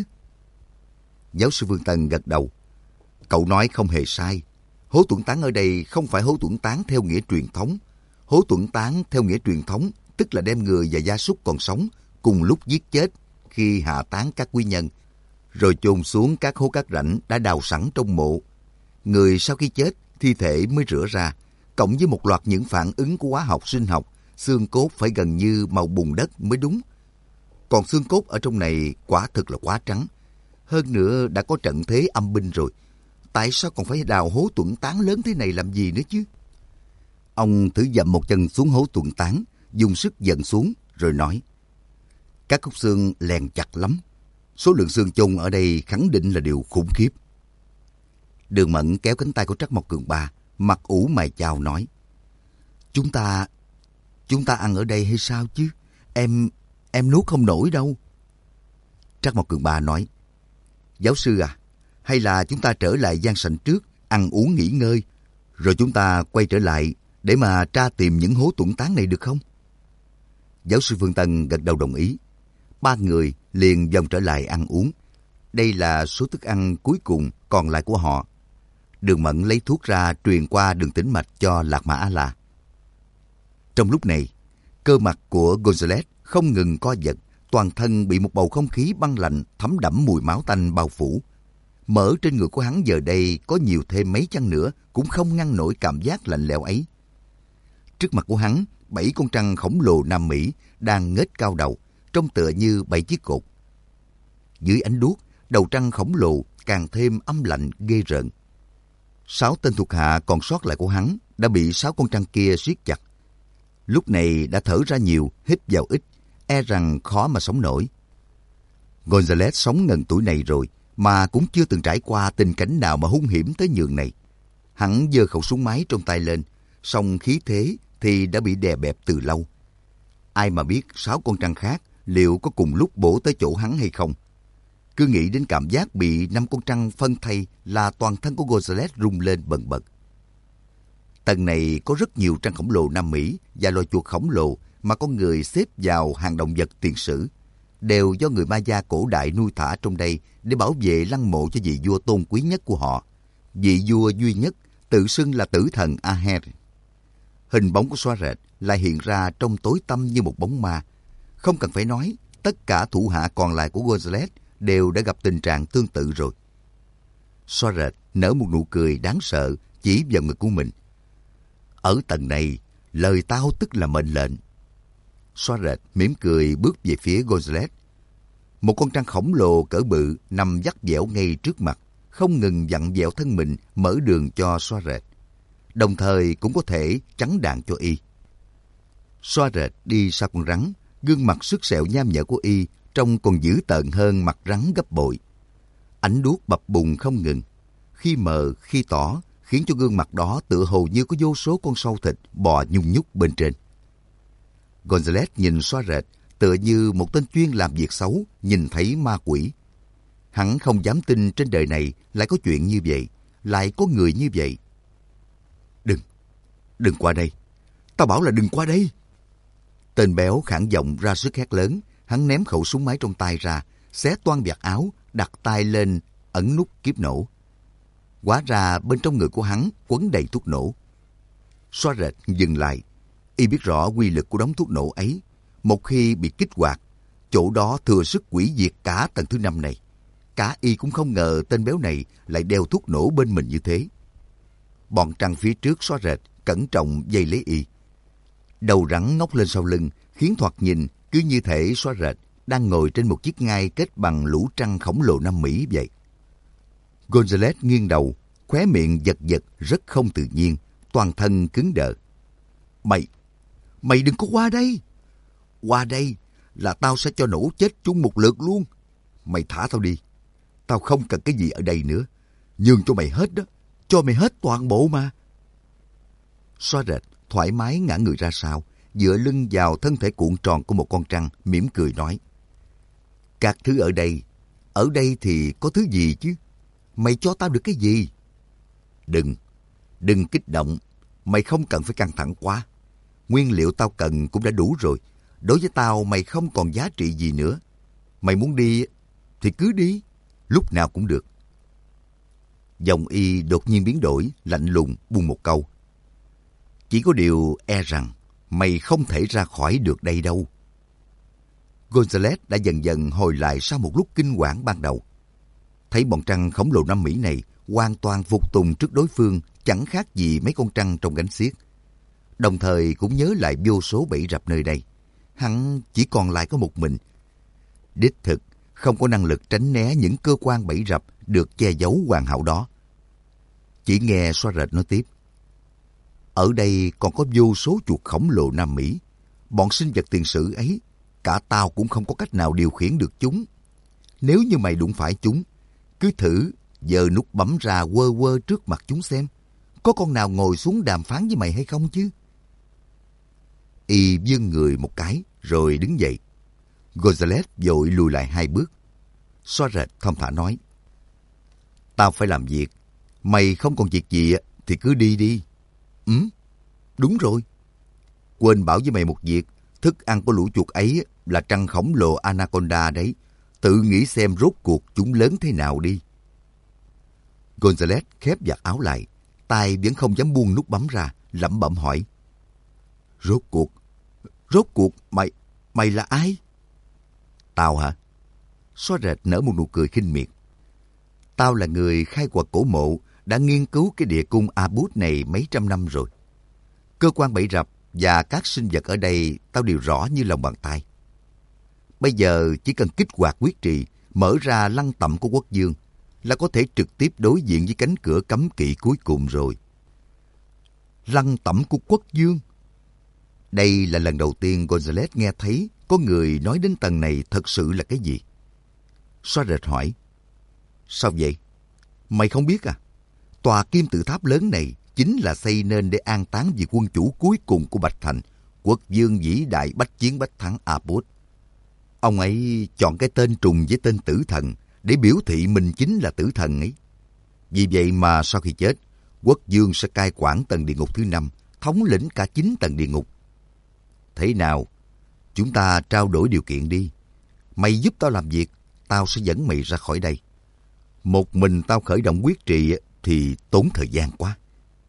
Giáo sư Phương Tân gật đầu. Cậu nói không hề sai. Hố tuẩn tán ở đây không phải hố tuẩn tán theo nghĩa truyền thống. Hố tuẩn tán theo nghĩa truyền thống tức là đem người và gia súc còn sống cùng lúc giết chết khi hạ táng các quý nhân, rồi chôn xuống các hố cát rãnh đã đào sẵn trong mộ. Người sau khi chết, thi thể mới rửa ra, cộng với một loạt những phản ứng của hóa học sinh học, xương cốt phải gần như màu bùn đất mới đúng. Còn xương cốt ở trong này quả thực là quá trắng. Hơn nữa đã có trận thế âm binh rồi. Tại sao còn phải đào hố tuẩn tán lớn thế này làm gì nữa chứ? Ông thử dậm một chân xuống hố tuẩn tán, dùng sức dần xuống, rồi nói. Các khúc xương lèn chặt lắm. Số lượng xương chôn ở đây khẳng định là điều khủng khiếp. Đường Mẫn kéo cánh tay của Trắc Mộc Cường Ba, mặt ủ mày chào nói. Chúng ta ăn ở đây hay sao chứ? Em nuốt không nổi đâu. Trắc Mộc Cường Ba nói. Giáo sư à, hay là chúng ta trở lại gian sảnh trước, ăn uống nghỉ ngơi, rồi chúng ta quay trở lại để mà tra tìm những hố tuẩn tán này được không? Giáo sư Phương Tân gật đầu đồng ý. Ba người liền vòng trở lại ăn uống. Đây là số thức ăn cuối cùng còn lại của họ. Đường Mẫn lấy thuốc ra truyền qua đường tĩnh mạch cho Lạc Mã A-la. Trong lúc này, cơ mặt của Gonzales không ngừng co giật, toàn thân bị một bầu không khí băng lạnh thấm đẫm mùi máu tanh bao phủ. Mỡ trên người của hắn giờ đây có nhiều thêm mấy chăng nữa cũng không ngăn nổi cảm giác lạnh lẽo ấy. Trước mặt của hắn, 7 con trăng khổng lồ Nam Mỹ đang nghếch cao đầu, trông tựa như 7 chiếc cột. Dưới ánh đuốc, đầu trăng khổng lồ càng thêm âm lạnh ghê rợn. 6 tên thuộc hạ còn sót lại của hắn đã bị 6 con trăng kia siết chặt. Lúc này đã thở ra nhiều, hít vào ít, e rằng khó mà sống nổi. Gonzales sống ngần tuổi này rồi mà cũng chưa từng trải qua tình cảnh nào mà hung hiểm tới nhường này. Hắn giơ khẩu súng máy trong tay lên, song khí thế thì đã bị đè bẹp từ lâu. Ai mà biết 6 con trăng khác liệu có cùng lúc bổ tới chỗ hắn hay không. Cứ nghĩ đến cảm giác bị 5 con trăng phân thây là toàn thân của Gonzales rung lên bần bật. Tầng này có rất nhiều trăng khổng lồ Nam Mỹ và loài chuột khổng lồ mà con người xếp vào hàng động vật tiền sử, đều do người Maya cổ đại nuôi thả trong đây để bảo vệ lăng mộ cho vị vua tôn quý nhất của họ, vị vua duy nhất tự xưng là tử thần Aher. Hình bóng của xóa rệt lại hiện ra trong tối tăm như một bóng ma. Không cần phải nói, tất cả thủ hạ còn lại của Gonzales đều đã gặp tình trạng tương tự rồi. Xóa rệt nở một nụ cười đáng sợ chỉ vào ngực của mình. Ở tầng này, lời tao tức là mệnh lệnh. Xóa rệt mỉm cười bước về phía Gonzales. Một con trăng khổng lồ cỡ bự nằm vắt vẻo ngay trước mặt, không ngừng vặn vẹo thân mình mở đường cho xóa rệt, đồng thời cũng có thể chắn đạn cho y. Xóa rệt đi sau con rắn, gương mặt sứt sẹo nham nhở của y trông còn dữ tợn hơn mặt rắn gấp bội. Ánh đuốc bập bùng không ngừng, khi mờ khi tỏ, khiến cho gương mặt đó tựa hồ như có vô số con sâu thịt bò nhung nhúc bên trên. Gonzales nhìn xóa rệt tựa như một tên chuyên làm việc xấu nhìn thấy ma quỷ. Hắn không dám tin trên đời này lại có chuyện như vậy, lại có người như vậy. Đừng qua đây. Tao bảo là đừng qua đây. Tên béo khản giọng ra sức hét lớn. Hắn ném khẩu súng máy trong tay ra, xé toang vạt áo, đặt tay lên ấn nút kiếp nổ. Hóa ra bên trong người của hắn quấn đầy thuốc nổ. Xóa rệt dừng lại. Y biết rõ quy lực của đống thuốc nổ ấy. Một khi bị kích hoạt, chỗ đó thừa sức hủy diệt cả tầng thứ 5 này. Cả y cũng không ngờ tên béo này lại đeo thuốc nổ bên mình như thế. Bọn trăng phía trước xóa rệt cẩn trọng dây lấy y. Đầu rắn ngóc lên sau lưng, khiến thoạt nhìn cứ như thể xóa rệt đang ngồi trên một chiếc ngai kết bằng lũ trăng khổng lồ Nam Mỹ vậy. Gonzales nghiêng đầu, khóe miệng giật giật rất không tự nhiên, toàn thân cứng đờ. Mày đừng có qua đây. Qua đây là tao sẽ cho nổ chết chung một lượt luôn. Mày thả tao đi. Tao không cần cái gì ở đây nữa. Nhường cho mày hết đó. Cho mày hết toàn bộ mà. Xóa rệt thoải mái ngã người ra sau, dựa lưng vào thân thể cuộn tròn của một con trăng, mỉm cười nói. Các thứ ở đây thì có thứ gì chứ? Mày cho tao được cái gì? Đừng kích động. Mày không cần phải căng thẳng quá. Nguyên liệu tao cần cũng đã đủ rồi. Đối với tao mày không còn giá trị gì nữa. Mày muốn đi thì cứ đi, lúc nào cũng được. Giọng y đột nhiên biến đổi, lạnh lùng buông một câu. Chỉ có điều e rằng mày không thể ra khỏi được đây đâu. Gonzales đã dần dần hồi lại sau một lúc kinh hoàng ban đầu. Thấy bọn trăng khổng lồ Nam Mỹ này hoàn toàn phục tùng trước đối phương, chẳng khác gì mấy con trăng trong gánh xiếc. Đồng thời cũng nhớ lại vô số bẫy rập nơi đây. Hắn chỉ còn lại có một mình. Đích thực không có năng lực tránh né những cơ quan bẫy rập được che giấu hoàn hảo đó. Chỉ nghe xóa rệt nói tiếp. Ở đây còn có vô số chuột khổng lồ Nam Mỹ. Bọn sinh vật tiền sử ấy, cả tao cũng không có cách nào điều khiển được chúng. Nếu như mày đụng phải chúng, cứ thử giơ nút bấm ra quơ quơ trước mặt chúng xem. Có con nào ngồi xuống đàm phán với mày hay không chứ? Y vươn người một cái rồi đứng dậy. Gonzales vội lùi lại 2 bước. Xóa rệt thong thả nói. Tao phải làm việc. Mày không còn việc gì thì cứ đi đi. Đúng rồi. Quên bảo với mày một việc. Thức ăn của lũ chuột ấy là trăng khổng lồ Anaconda đấy. Tự nghĩ xem rốt cuộc chúng lớn thế nào đi. Gonzales khép vạt áo lại. Tay vẫn không dám buông nút bấm ra, lẩm bẩm hỏi. Rốt cuộc mày là ai? Tao hả? Xóa rệt nở một nụ cười khinh miệt. Tao là người khai quật cổ mộ, đã nghiên cứu cái địa cung Abut này mấy trăm năm rồi. Cơ quan bẫy rập và các sinh vật ở đây tao đều rõ như lòng bàn tay. Bây giờ chỉ cần kích hoạt quyết trì, mở ra lăng tẩm của quốc dương là có thể trực tiếp đối diện với cánh cửa cấm kỵ cuối cùng rồi. Lăng tẩm của quốc dương? Đây là lần đầu tiên Gonzales nghe thấy có người nói đến tầng này thật sự là cái gì. Xóa rệt hỏi. Sao vậy? Mày không biết à? Tòa kim tự tháp lớn này chính là xây nên để an táng vị quân chủ cuối cùng của Bạch Thành, quốc dương vĩ đại bách chiến bách thắng Abut. Ông ấy chọn cái tên trùng với tên tử thần để biểu thị mình chính là tử thần ấy. Vì vậy mà sau khi chết, quốc dương sẽ cai quản tầng địa ngục thứ 5, thống lĩnh cả 9 tầng địa ngục. Thế nào? Chúng ta trao đổi điều kiện đi. Mày giúp tao làm việc, tao sẽ dẫn mày ra khỏi đây. Một mình tao khởi động quyết trì thì tốn thời gian quá.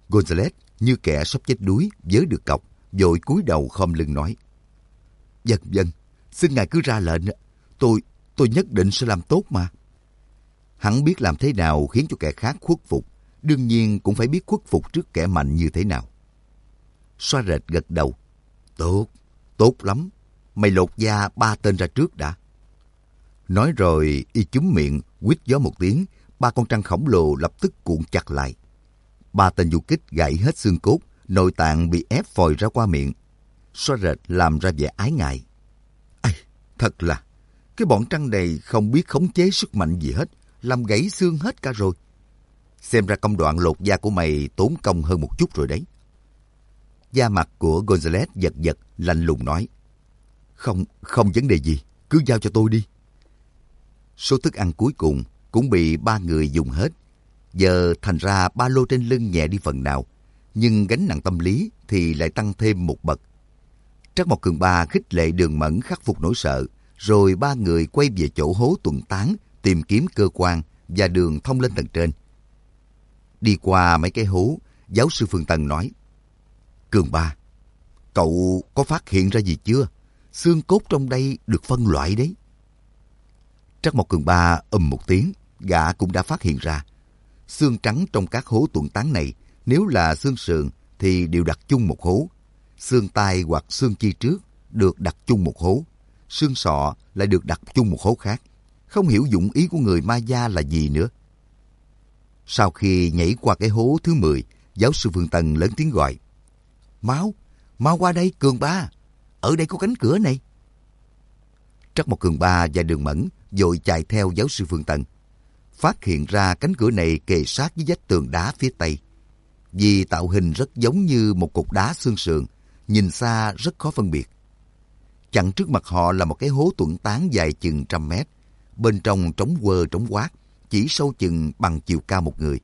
Gonzales như kẻ sắp chết đuối vớ được cọc, vội cúi đầu khom lưng nói: Vâng, vâng, xin ngài cứ ra lệnh, tôi nhất định sẽ làm tốt mà. Hắn biết làm thế nào khiến cho kẻ khác khuất phục, đương nhiên cũng phải biết khuất phục trước kẻ mạnh như thế nào. Xoa rệt gật đầu: Tốt, tốt lắm, mày lột da 3 tên ra trước đã. Nói rồi y chúm miệng, huýt gió một tiếng, 3 con trăng khổng lồ lập tức cuộn chặt lại. 3 tên du kích gãy hết xương cốt, nội tạng bị ép phòi ra qua miệng. Xoa rệt làm ra vẻ ái ngại: Ây, thật là, cái bọn trăng này không biết khống chế sức mạnh gì hết, làm gãy xương hết cả rồi. Xem ra công đoạn lột da của mày tốn công hơn một chút rồi đấy. Da mặt của Gonzales giật giật, lạnh lùng nói: Không vấn đề gì, cứ giao cho tôi đi. Số thức ăn cuối cùng cũng bị 3 người dùng hết. Giờ thành ra ba lô trên lưng nhẹ đi phần nào, nhưng gánh nặng tâm lý thì lại tăng thêm một bậc. Trắc Mộc Cường Ba khích lệ Đường Mẫn khắc phục nỗi sợ, rồi 3 người quay về chỗ hố tuần tán tìm kiếm cơ quan và đường thông lên tầng trên. Đi qua mấy cái hố, giáo sư Phương Tân nói: Cường Ba, cậu có phát hiện ra gì chưa? Xương cốt trong đây được phân loại đấy. Trắc Mộc Cường Ba một tiếng, gã cũng đã phát hiện ra. Xương trắng trong các hố tuần tán này, nếu là xương sườn thì đều đặt chung một hố. Xương tai hoặc xương chi trước được đặt chung một hố. Xương sọ lại được đặt chung một hố khác. Không hiểu dụng ý của người Ma-da là gì nữa. Sau khi nhảy qua cái hố thứ 10, giáo sư Phương Tân lớn tiếng gọi: Mau qua đây Cường Ba, ở đây có cánh cửa này. Trắc Mộc Cường Ba và Đường Mẫn vội chạy theo giáo sư Phương Tân. Phát hiện ra cánh cửa này kề sát với vách tường đá phía tây. Vì tạo hình rất giống như một cục đá xương sườn, nhìn xa rất khó phân biệt. Chặn trước mặt họ là một cái hố tuần tán dài chừng 100 mét. Bên trong trống quơ trống quát, chỉ sâu chừng bằng chiều cao một người.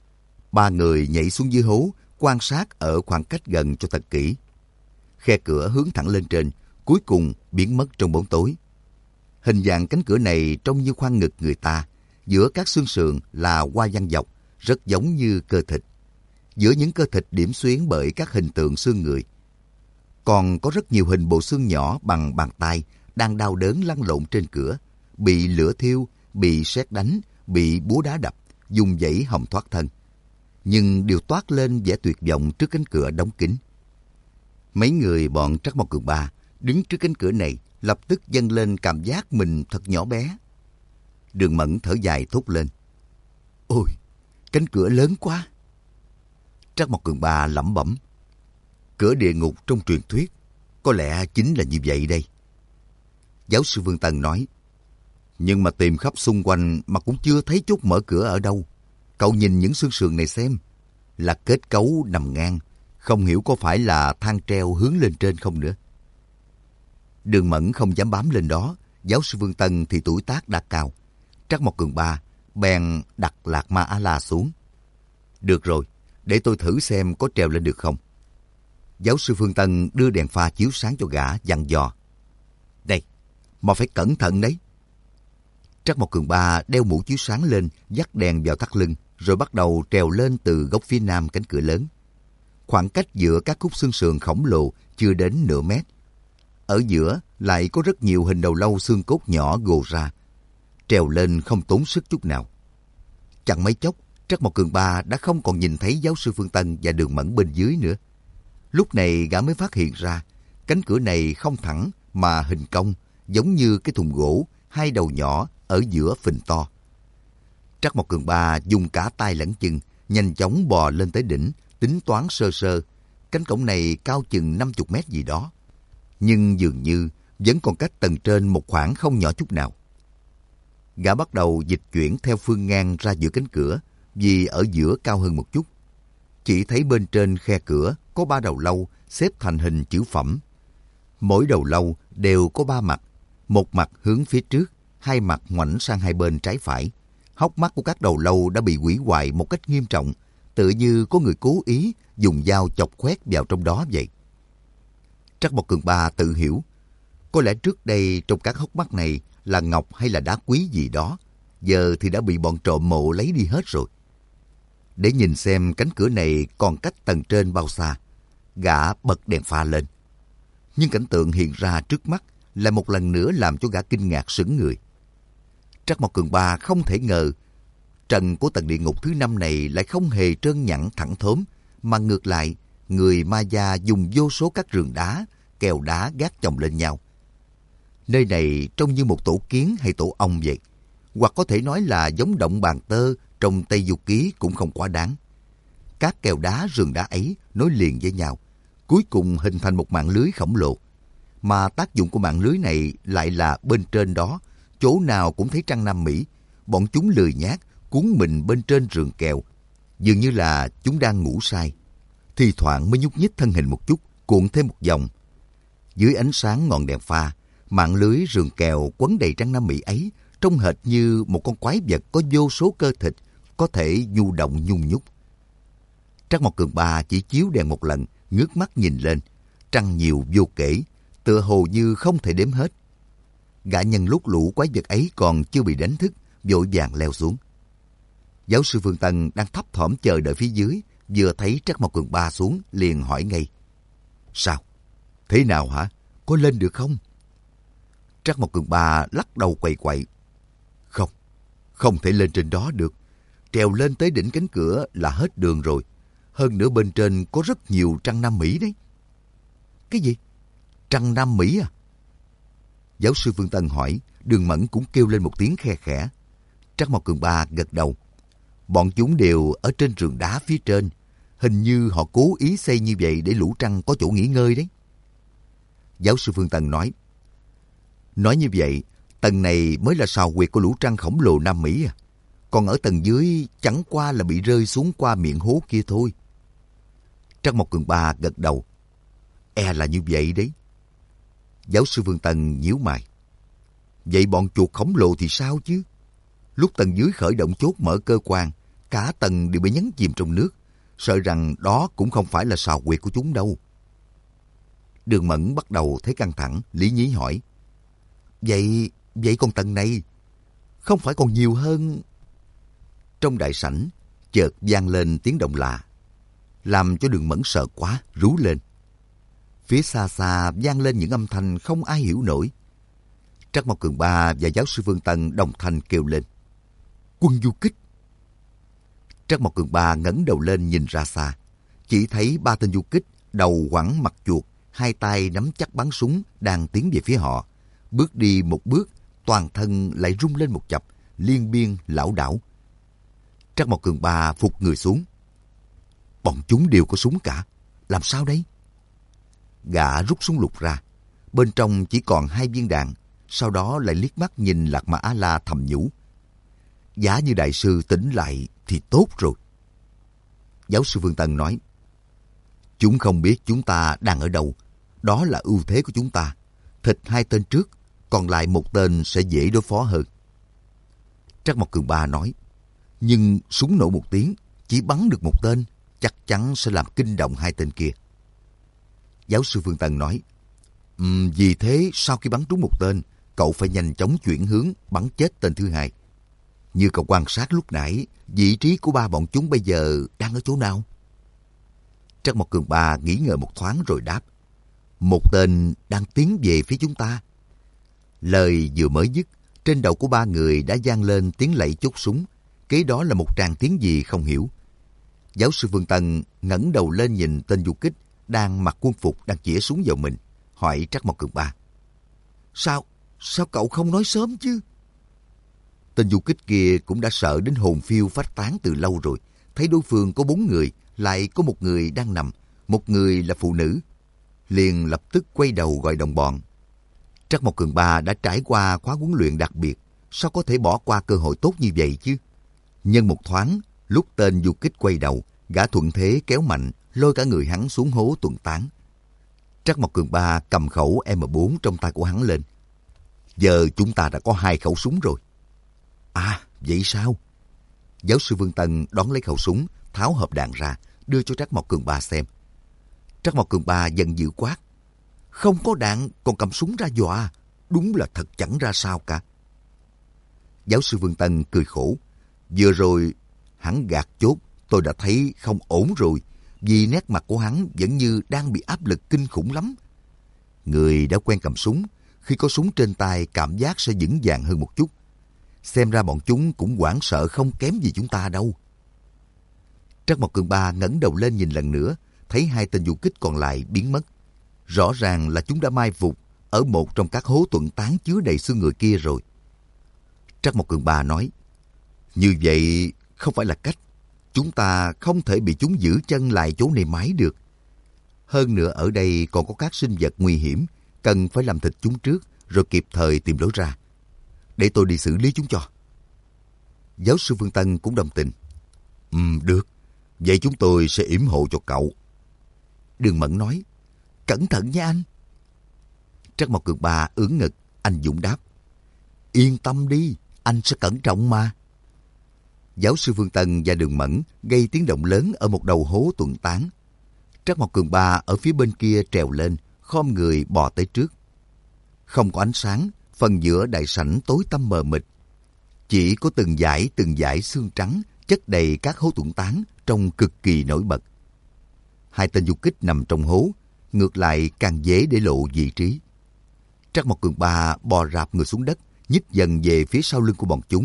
3 người nhảy xuống dưới hố, quan sát ở khoảng cách gần cho thật kỹ. Khe cửa hướng thẳng lên trên, cuối cùng biến mất trong bóng tối. Hình dạng cánh cửa này trông như khoang ngực người ta, giữa các xương sườn là hoa văn dọc, rất giống như cơ thịt. Giữa những cơ thịt điểm xuyến bởi các hình tượng xương người. Còn có rất nhiều hình bộ xương nhỏ bằng bàn tay đang đau đớn lăn lộn trên cửa, bị lửa thiêu, bị sét đánh, bị búa đá đập, dùng dãy hòng thoát thân. Nhưng đều toát lên vẻ tuyệt vọng trước cánh cửa đóng kín. Mấy người bọn Trắc Mộc Cường Ba đứng trước cánh cửa này lập tức dâng lên cảm giác mình thật nhỏ bé. Đường Mẫn thở dài thốt lên: Ôi, cánh cửa lớn quá. Trắc Mộc Cường Ba lẩm bẩm: Cửa địa ngục trong truyền thuyết, có lẽ chính là như vậy đây. Giáo sư Vương Tân nói: Nhưng mà tìm khắp xung quanh mà cũng chưa thấy chốt mở cửa ở đâu. Cậu nhìn những xương sườn này xem, là kết cấu nằm ngang, không hiểu có phải là thang treo hướng lên trên không nữa. Đường Mẫn không dám bám lên đó, giáo sư Vương Tân thì tuổi tác đã cao. Trắc Mộc Cường Ba bèn đặt Lạc Ma A-la xuống. Được rồi, để tôi thử xem có trèo lên được không. Giáo sư Phương Tân đưa đèn pha chiếu sáng cho gã, dặn dò: Đây, mà phải cẩn thận đấy. Trắc Mộc Cường Ba đeo mũ chiếu sáng lên, dắt đèn vào thắt lưng, rồi bắt đầu trèo lên từ góc phía nam cánh cửa lớn. Khoảng cách giữa các khúc xương sườn khổng lồ chưa đến nửa mét. Ở giữa lại có rất nhiều hình đầu lâu xương cốt nhỏ gồ ra. Trèo lên không tốn sức chút nào. Chẳng mấy chốc, Trắc Mộc Cường Ba đã không còn nhìn thấy giáo sư Phương Tân và Đường Mẫn bên dưới nữa. Lúc này gã mới phát hiện ra, cánh cửa này không thẳng mà hình cong, giống như cái thùng gỗ, 2 đầu nhỏ ở giữa phình to. Trắc Mộc Cường Ba dùng cả tay lẫn chân, nhanh chóng bò lên tới đỉnh, tính toán sơ sơ. Cánh cổng này cao chừng 50 mét gì đó. Nhưng dường như vẫn còn cách tầng trên một khoảng không nhỏ chút nào. Gã bắt đầu dịch chuyển theo phương ngang ra giữa cánh cửa, vì ở giữa cao hơn một chút. Chỉ thấy bên trên khe cửa có 3 đầu lâu xếp thành hình chữ phẩm. Mỗi đầu lâu đều có 3 mặt, một mặt hướng phía trước, 2 mặt ngoảnh sang hai bên trái phải. Hốc mắt của các đầu lâu đã bị hủy hoại một cách nghiêm trọng, tựa như có người cố ý dùng dao chọc khoét vào trong đó vậy. Trắc Mộc Cường Ba tự hiểu, có lẽ trước đây trong các hốc mắt này là ngọc hay là đá quý gì đó, giờ thì đã bị bọn trộm mộ lấy đi hết rồi. Để nhìn xem cánh cửa này còn cách tầng trên bao xa, gã bật đèn pha lên. Nhưng cảnh tượng hiện ra trước mắt lại một lần nữa làm cho gã kinh ngạc sững người. Trắc Mộc Cường Ba không thể ngờ trần của tầng địa ngục thứ 5 này lại không hề trơn nhẵn thẳng thớm, mà ngược lại, người ma gia dùng vô số các rường đá, kèo đá gác chồng lên nhau. Nơi này trông như một tổ kiến hay tổ ong vậy, hoặc có thể nói là giống động bàn tơ trong Tây Du Ký cũng không quá đáng. Các kèo đá rường đá ấy nối liền với nhau, cuối cùng hình thành một mạng lưới khổng lồ. Mà tác dụng của mạng lưới này lại là bên trên đó, chỗ nào cũng thấy trăng Nam Mỹ. Bọn chúng lười nhác, cuốn mình bên trên rường kèo, dường như là chúng đang ngủ say. Thì thoảng mới nhúc nhích thân hình một chút, cuộn thêm một vòng. Dưới ánh sáng ngọn đèn pha, mạng lưới rường kèo quấn đầy trăng Nam Mỹ ấy trông hệt như một con quái vật có vô số cơ thịt, có thể nhu động nhung nhúc. Trắc Mộc Cường Ba chỉ chiếu đèn một lần, ngước mắt nhìn lên, trăng nhiều vô kể, tựa hồ như không thể đếm hết. Gã nhân lúc lũ quái vật ấy còn chưa bị đánh thức, vội vàng leo xuống. Giáo sư Phương Tân đang thấp thỏm chờ đợi phía dưới, vừa thấy Trắc Mộc Cường Ba xuống liền hỏi ngay: Sao? Thế nào hả? Có lên được không? Trắc Mộc Cường Ba lắc đầu quậy quậy: Không, không thể lên trên đó được. Trèo lên tới đỉnh cánh cửa là hết đường rồi. Hơn nữa bên trên có rất nhiều trăng Nam Mỹ đấy. Cái gì? Trăng Nam Mỹ à? Giáo sư Phương Tân hỏi, Đường Mẫn cũng kêu lên một tiếng khe khẽ. Trắc Mộc Cường Ba gật đầu. Bọn chúng đều ở trên rừng đá phía trên. Hình như họ cố ý xây như vậy để lũ trăng có chỗ nghỉ ngơi đấy. Giáo sư Phương Tân nói như vậy, tầng này mới là sào huyệt của lũ trăng khổng lồ Nam Mỹ à? Còn ở tầng dưới chẳng qua là bị rơi xuống qua miệng hố kia thôi. Trắc Mộc Cường Ba gật đầu. E là như vậy đấy. Giáo sư Phương Tân nhíu mày. Vậy bọn chuột khổng lồ thì sao chứ? Lúc tầng dưới khởi động chốt mở cơ quan, cả tầng đều bị nhấn chìm trong nước. Sợ rằng đó cũng không phải là sào huyệt của chúng đâu. Đường Mẫn bắt đầu thấy căng thẳng, lý nhí hỏi. Vậy còn tầng này không phải còn nhiều hơn? Trong đại sảnh chợt vang lên tiếng động lạ, làm cho Đường Mẫn sợ quá, rú lên. Phía xa xa vang lên những âm thanh không ai hiểu nổi. Trắc Mộc Cường Ba và giáo sư Phương Tân đồng thanh kêu lên: Quân du kích! Trắc Mộc Cường Ba ngẩng đầu lên nhìn ra xa, chỉ thấy 3 tên du kích đầu quẳng mặt chuột, hai tay nắm chắc bắn súng đang tiến về phía họ. Bước đi một bước, toàn thân lại rung lên một chập, liên biên lảo đảo. Trắc Mộc Cường Ba phục người xuống. Bọn chúng đều có súng cả, làm sao đấy? Gã rút súng lục ra, bên trong chỉ còn 2 viên đạn, sau đó lại liếc mắt nhìn Lạc Ma A-la thầm nhủ. Giả như đại sư tỉnh lại thì tốt rồi. Giáo sư Phương Tân nói: Chúng không biết chúng ta đang ở đâu, đó là ưu thế của chúng ta. Thịt 2 tên trước, còn lại 1 tên sẽ dễ đối phó hơn. Trắc Mộc Cường Ba nói: Nhưng súng nổ 1 tiếng, chỉ bắn được 1 tên, chắc chắn sẽ làm kinh động 2 tên kia. Giáo sư Phương Tân nói: Vì thế sau khi bắn trúng 1 tên, cậu phải nhanh chóng chuyển hướng bắn chết tên thứ 2. Như cậu quan sát lúc nãy, vị trí của 3 bọn chúng bây giờ đang ở chỗ nào? Trắc Mộc Cường Ba nghĩ ngợi một thoáng rồi đáp: 1 tên đang tiến về phía chúng ta. Lời vừa mới dứt, trên đầu của 3 người đã vang lên tiếng lạy chốt súng. Kế đó là một tràng tiếng gì không hiểu. Giáo sư Phương Tân ngẩng đầu lên nhìn tên du kích đang mặc quân phục đang chĩa súng vào mình, hỏi Trắc Mộc Cường Ba: Sao cậu không nói sớm chứ? Tên du kích kia cũng đã sợ đến hồn phiêu phách tán từ lâu rồi. Thấy đối phương có 4 người, lại có 1 người đang nằm, 1 người là phụ nữ, liền lập tức quay đầu gọi đồng bọn. Trắc Mộc Cường Ba đã trải qua khóa huấn luyện đặc biệt, sao có thể bỏ qua cơ hội tốt như vậy chứ? Nhân một thoáng, lúc tên du kích quay đầu, gã thuận thế kéo mạnh, lôi cả người hắn xuống hố tuần tán. Trắc Mộc Cường Ba cầm khẩu M4 trong tay của hắn lên. Giờ chúng ta đã có 2 khẩu súng rồi. À, vậy sao? Giáo sư Vương Tân đón lấy khẩu súng, tháo hộp đạn ra, đưa cho Trắc Mộc Cường Ba xem. Trắc Mộc Cường Ba giận dữ quát: Không có đạn còn cầm súng ra dọa, đúng là thật chẳng ra sao cả. Giáo sư Vương Tân cười khổ. Vừa rồi hắn gạt chốt, tôi đã thấy không ổn rồi, vì nét mặt của hắn vẫn như đang bị áp lực kinh khủng lắm. Người đã quen cầm súng, khi có súng trên tay cảm giác sẽ vững vàng hơn một chút. Xem ra bọn chúng cũng hoảng sợ không kém gì chúng ta đâu. Trắc Mộc Cường Ba ngẩng đầu lên nhìn lần nữa, thấy hai tên du kích còn lại biến mất. Rõ ràng là chúng đã mai phục ở một trong các hố tuần tán chứa đầy xương người kia rồi. Trắc Mộc Cường Ba nói, như vậy không phải là cách. Chúng ta không thể bị chúng giữ chân lại chỗ này mãi được. Hơn nữa ở đây còn có các sinh vật nguy hiểm, cần phải làm thịt chúng trước rồi kịp thời tìm lối ra. Để tôi đi xử lý chúng cho. Giáo sư Phương Tân cũng đồng tình. Được. Vậy chúng tôi sẽ yểm hộ cho cậu. Đường Mẫn nói, cẩn thận nha anh. Trắc Mộc Cường Ba ưỡn ngực, anh dũng đáp, yên tâm đi, anh sẽ cẩn trọng mà. Giáo sư Phương Tân và Đường Mẫn gây tiếng động lớn ở một đầu hố tuần tán. Trắc Mộc Cường Ba ở phía bên kia trèo lên, khom người bò tới trước. Không có ánh sáng, phần giữa đại sảnh tối tăm mờ mịt. Chỉ có từng dải xương trắng chất đầy các hố tuần tán trông cực kỳ nổi bật. Hai tên du kích nằm trong hố, ngược lại càng dễ để lộ vị trí. Trắc Mộc Cường Ba bò rạp người xuống đất, nhích dần về phía sau lưng của bọn chúng.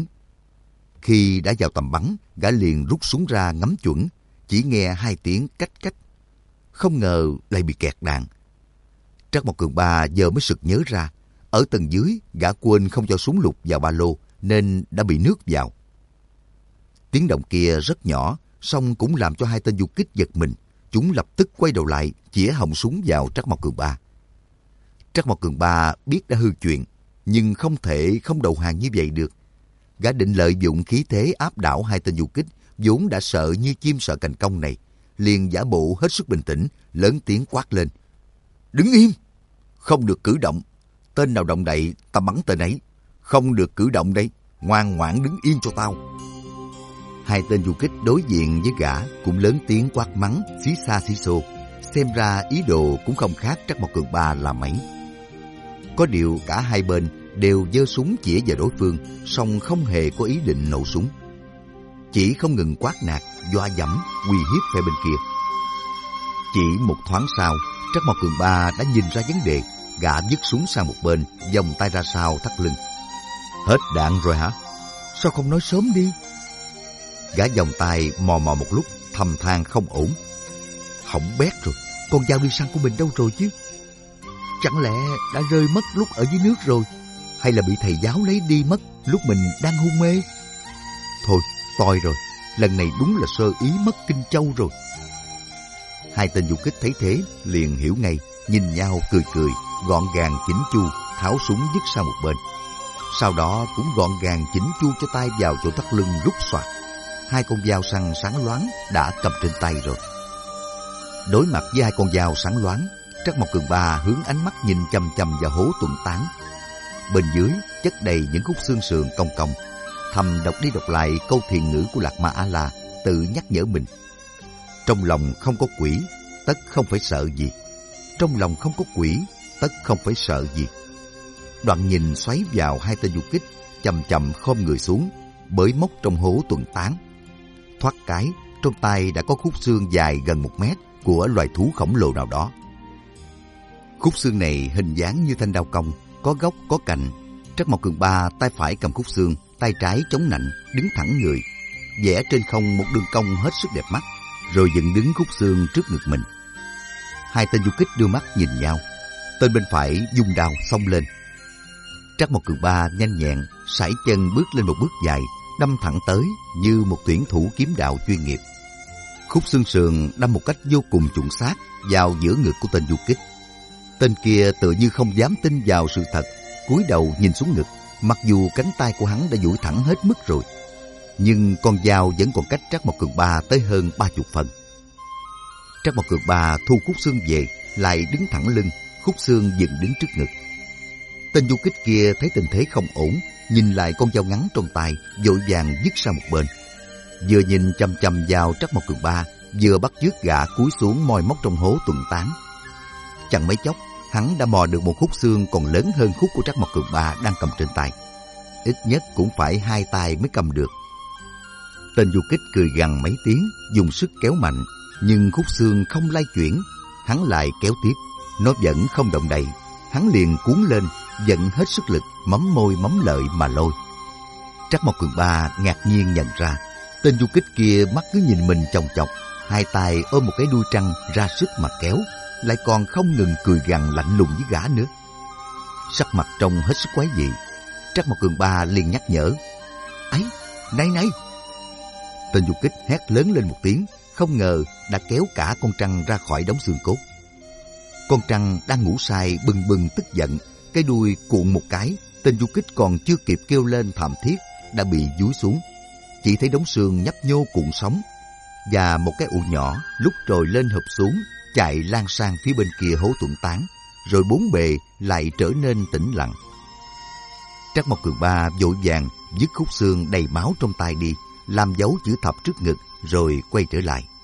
Khi đã vào tầm bắn, gã liền rút súng ra ngắm chuẩn, chỉ nghe hai tiếng cách cách. Không ngờ lại bị kẹt đạn. Trắc Mộc Cường Ba giờ mới sực nhớ ra, ở tầng dưới gã quên không cho súng lục vào ba lô nên đã bị nước vào. Tiếng động kia rất nhỏ, song cũng làm cho hai tên du kích giật mình. Chúng lập tức quay đầu lại, chĩa họng súng vào Trắc Mộc Cường Ba. Trắc Mộc Cường Ba biết đã hư chuyện, nhưng không thể không đầu hàng như vậy được. Gã định lợi dụng khí thế áp đảo hai tên du kích, vốn đã sợ như chim sợ cành cong này, liền giả bộ hết sức bình tĩnh, lớn tiếng quát lên. Đứng im! Không được cử động! Tên nào động đậy, ta bắn tên ấy! Không được cử động đây! Ngoan ngoãn đứng yên cho tao! Hai tên du kích đối diện với gã cũng lớn tiếng quát mắng, xí xa xí xô. Xem ra ý đồ cũng không khác Trắc Mộc Cường Ba là mấy. Có điều cả hai bên đều giơ súng chĩa vào đối phương, song không hề có ý định nổ súng. Chỉ không ngừng quát nạt, dọa dẫm, uy hiếp phe bên kia. Chỉ một thoáng sau, Trắc Mộc Cường Ba đã nhìn ra vấn đề, gã vứt súng sang một bên, vòng tay ra sau thắt lưng. Hết đạn rồi hả? Sao không nói sớm đi? Gã vòng tay mò mò một lúc, thầm than không ổn. Hỏng bét rồi, con dao đi săn của mình đâu rồi chứ? Chẳng lẽ đã rơi mất lúc ở dưới nước rồi? Hay là bị thầy giáo lấy đi mất lúc mình đang hôn mê? Thôi, toi rồi, lần này đúng là sơ ý mất Kinh Châu rồi. Hai tên du kích thấy thế, liền hiểu ngay, nhìn nhau cười cười, gọn gàng chỉnh chu, tháo súng vứt sang một bên. Sau đó cũng gọn gàng chỉnh chu cho tay vào chỗ thắt lưng rút xoạc. Hai con dao săn sáng loáng đã cầm trên tay rồi. Đối mặt với hai con dao sáng loáng, Trắc Mộc Cường Ba hướng ánh mắt nhìn chằm chằm vào hố tuần tán. Bên dưới chất đầy những khúc xương sườn cong cong. Thầm đọc đi đọc lại câu thiền ngữ của Lạc Ma A La, tự nhắc nhở mình. Trong lòng không có quỷ, tất không phải sợ gì. Trong lòng không có quỷ, tất không phải sợ gì. Đoạn nhìn xoáy vào hai tên du kích, chậm chậm khom người xuống, bới móc trong hố tuần tán. Thoát cái, trong tay đã có khúc xương dài gần 1 mét của loài thú khổng lồ nào đó. Khúc xương này hình dáng như thanh đao cong, có gốc có cạnh. Trắc Mộc Cường Ba tay phải cầm khúc xương, tay trái chống nạnh, đứng thẳng người, vẽ trên không một đường cong hết sức đẹp mắt, rồi dựng đứng khúc xương trước ngực mình. Hai tên du kích đưa mắt nhìn nhau. Tên bên phải vung đao xông lên. Trắc Mộc Cường Ba nhanh nhẹn sải chân bước lên một bước dài, đâm thẳng tới như một tuyển thủ kiếm đạo chuyên nghiệp. Khúc xương sườn đâm một cách vô cùng chuẩn xác vào giữa ngực của tên du kích. Tên kia tựa như không dám tin vào sự thật, cúi đầu nhìn xuống ngực, mặc dù cánh tay của hắn đã duỗi thẳng hết mức rồi, nhưng con dao vẫn còn cách Trắc Mộc Cường Ba tới hơn 30 phân. Trắc Mộc Cường Ba thu khúc xương về, lại đứng thẳng lưng, khúc xương dựng đứng trước ngực. Tên du kích kia thấy tình thế không ổn, nhìn lại con dao ngắn trong tay, vội vàng vứt sang một bên. Vừa nhìn chằm chằm vào Trắc Mộc Cường Ba, vừa bắt chước gã cúi xuống moi móc trong hố tuần tán. Chẳng mấy chốc, hắn đã mò được một khúc xương còn lớn hơn khúc của Trắc Mộc Cường Ba đang cầm trên tay. Ít nhất cũng phải 2 tay mới cầm được. Tên du kích cười gằn mấy tiếng, dùng sức kéo mạnh, nhưng khúc xương không lay chuyển. Hắn lại kéo tiếp, nó vẫn không động đậy. Hắn liền cuốn lên, vận hết sức lực, mắm môi mắm lợi mà lôi. Trắc Mộc Cường Ba ngạc nhiên nhận ra, tên du kích kia mắt cứ nhìn mình chòng chọc, hai tay ôm một cái đuôi trăng ra sức mà kéo, lại còn không ngừng cười gằn lạnh lùng với gã nữa. Sắc mặt trông hết sức quái dị. Trắc Mộc Cường Ba liền nhắc nhở: "Ấy, này này!" Tên du kích hét lớn lên một tiếng, không ngờ đã kéo cả con trăng ra khỏi đống xương cốt. Con trăng đang ngủ say bừng bừng tức giận, cái đuôi cuộn một cái, tên du kích còn chưa kịp kêu lên thảm thiết đã bị dúi xuống. Chỉ thấy đống xương nhấp nhô cuộn sóng, và một cái ụ nhỏ lúc trồi lên hợp xuống, chạy lan sang phía bên kia hố tuẩn tán, rồi bốn bề lại trở nên tĩnh lặng. Trắc Mộc Cường Ba vội vàng dứt khúc xương đầy máu trong tay đi, làm dấu chữ thập trước ngực, rồi quay trở lại.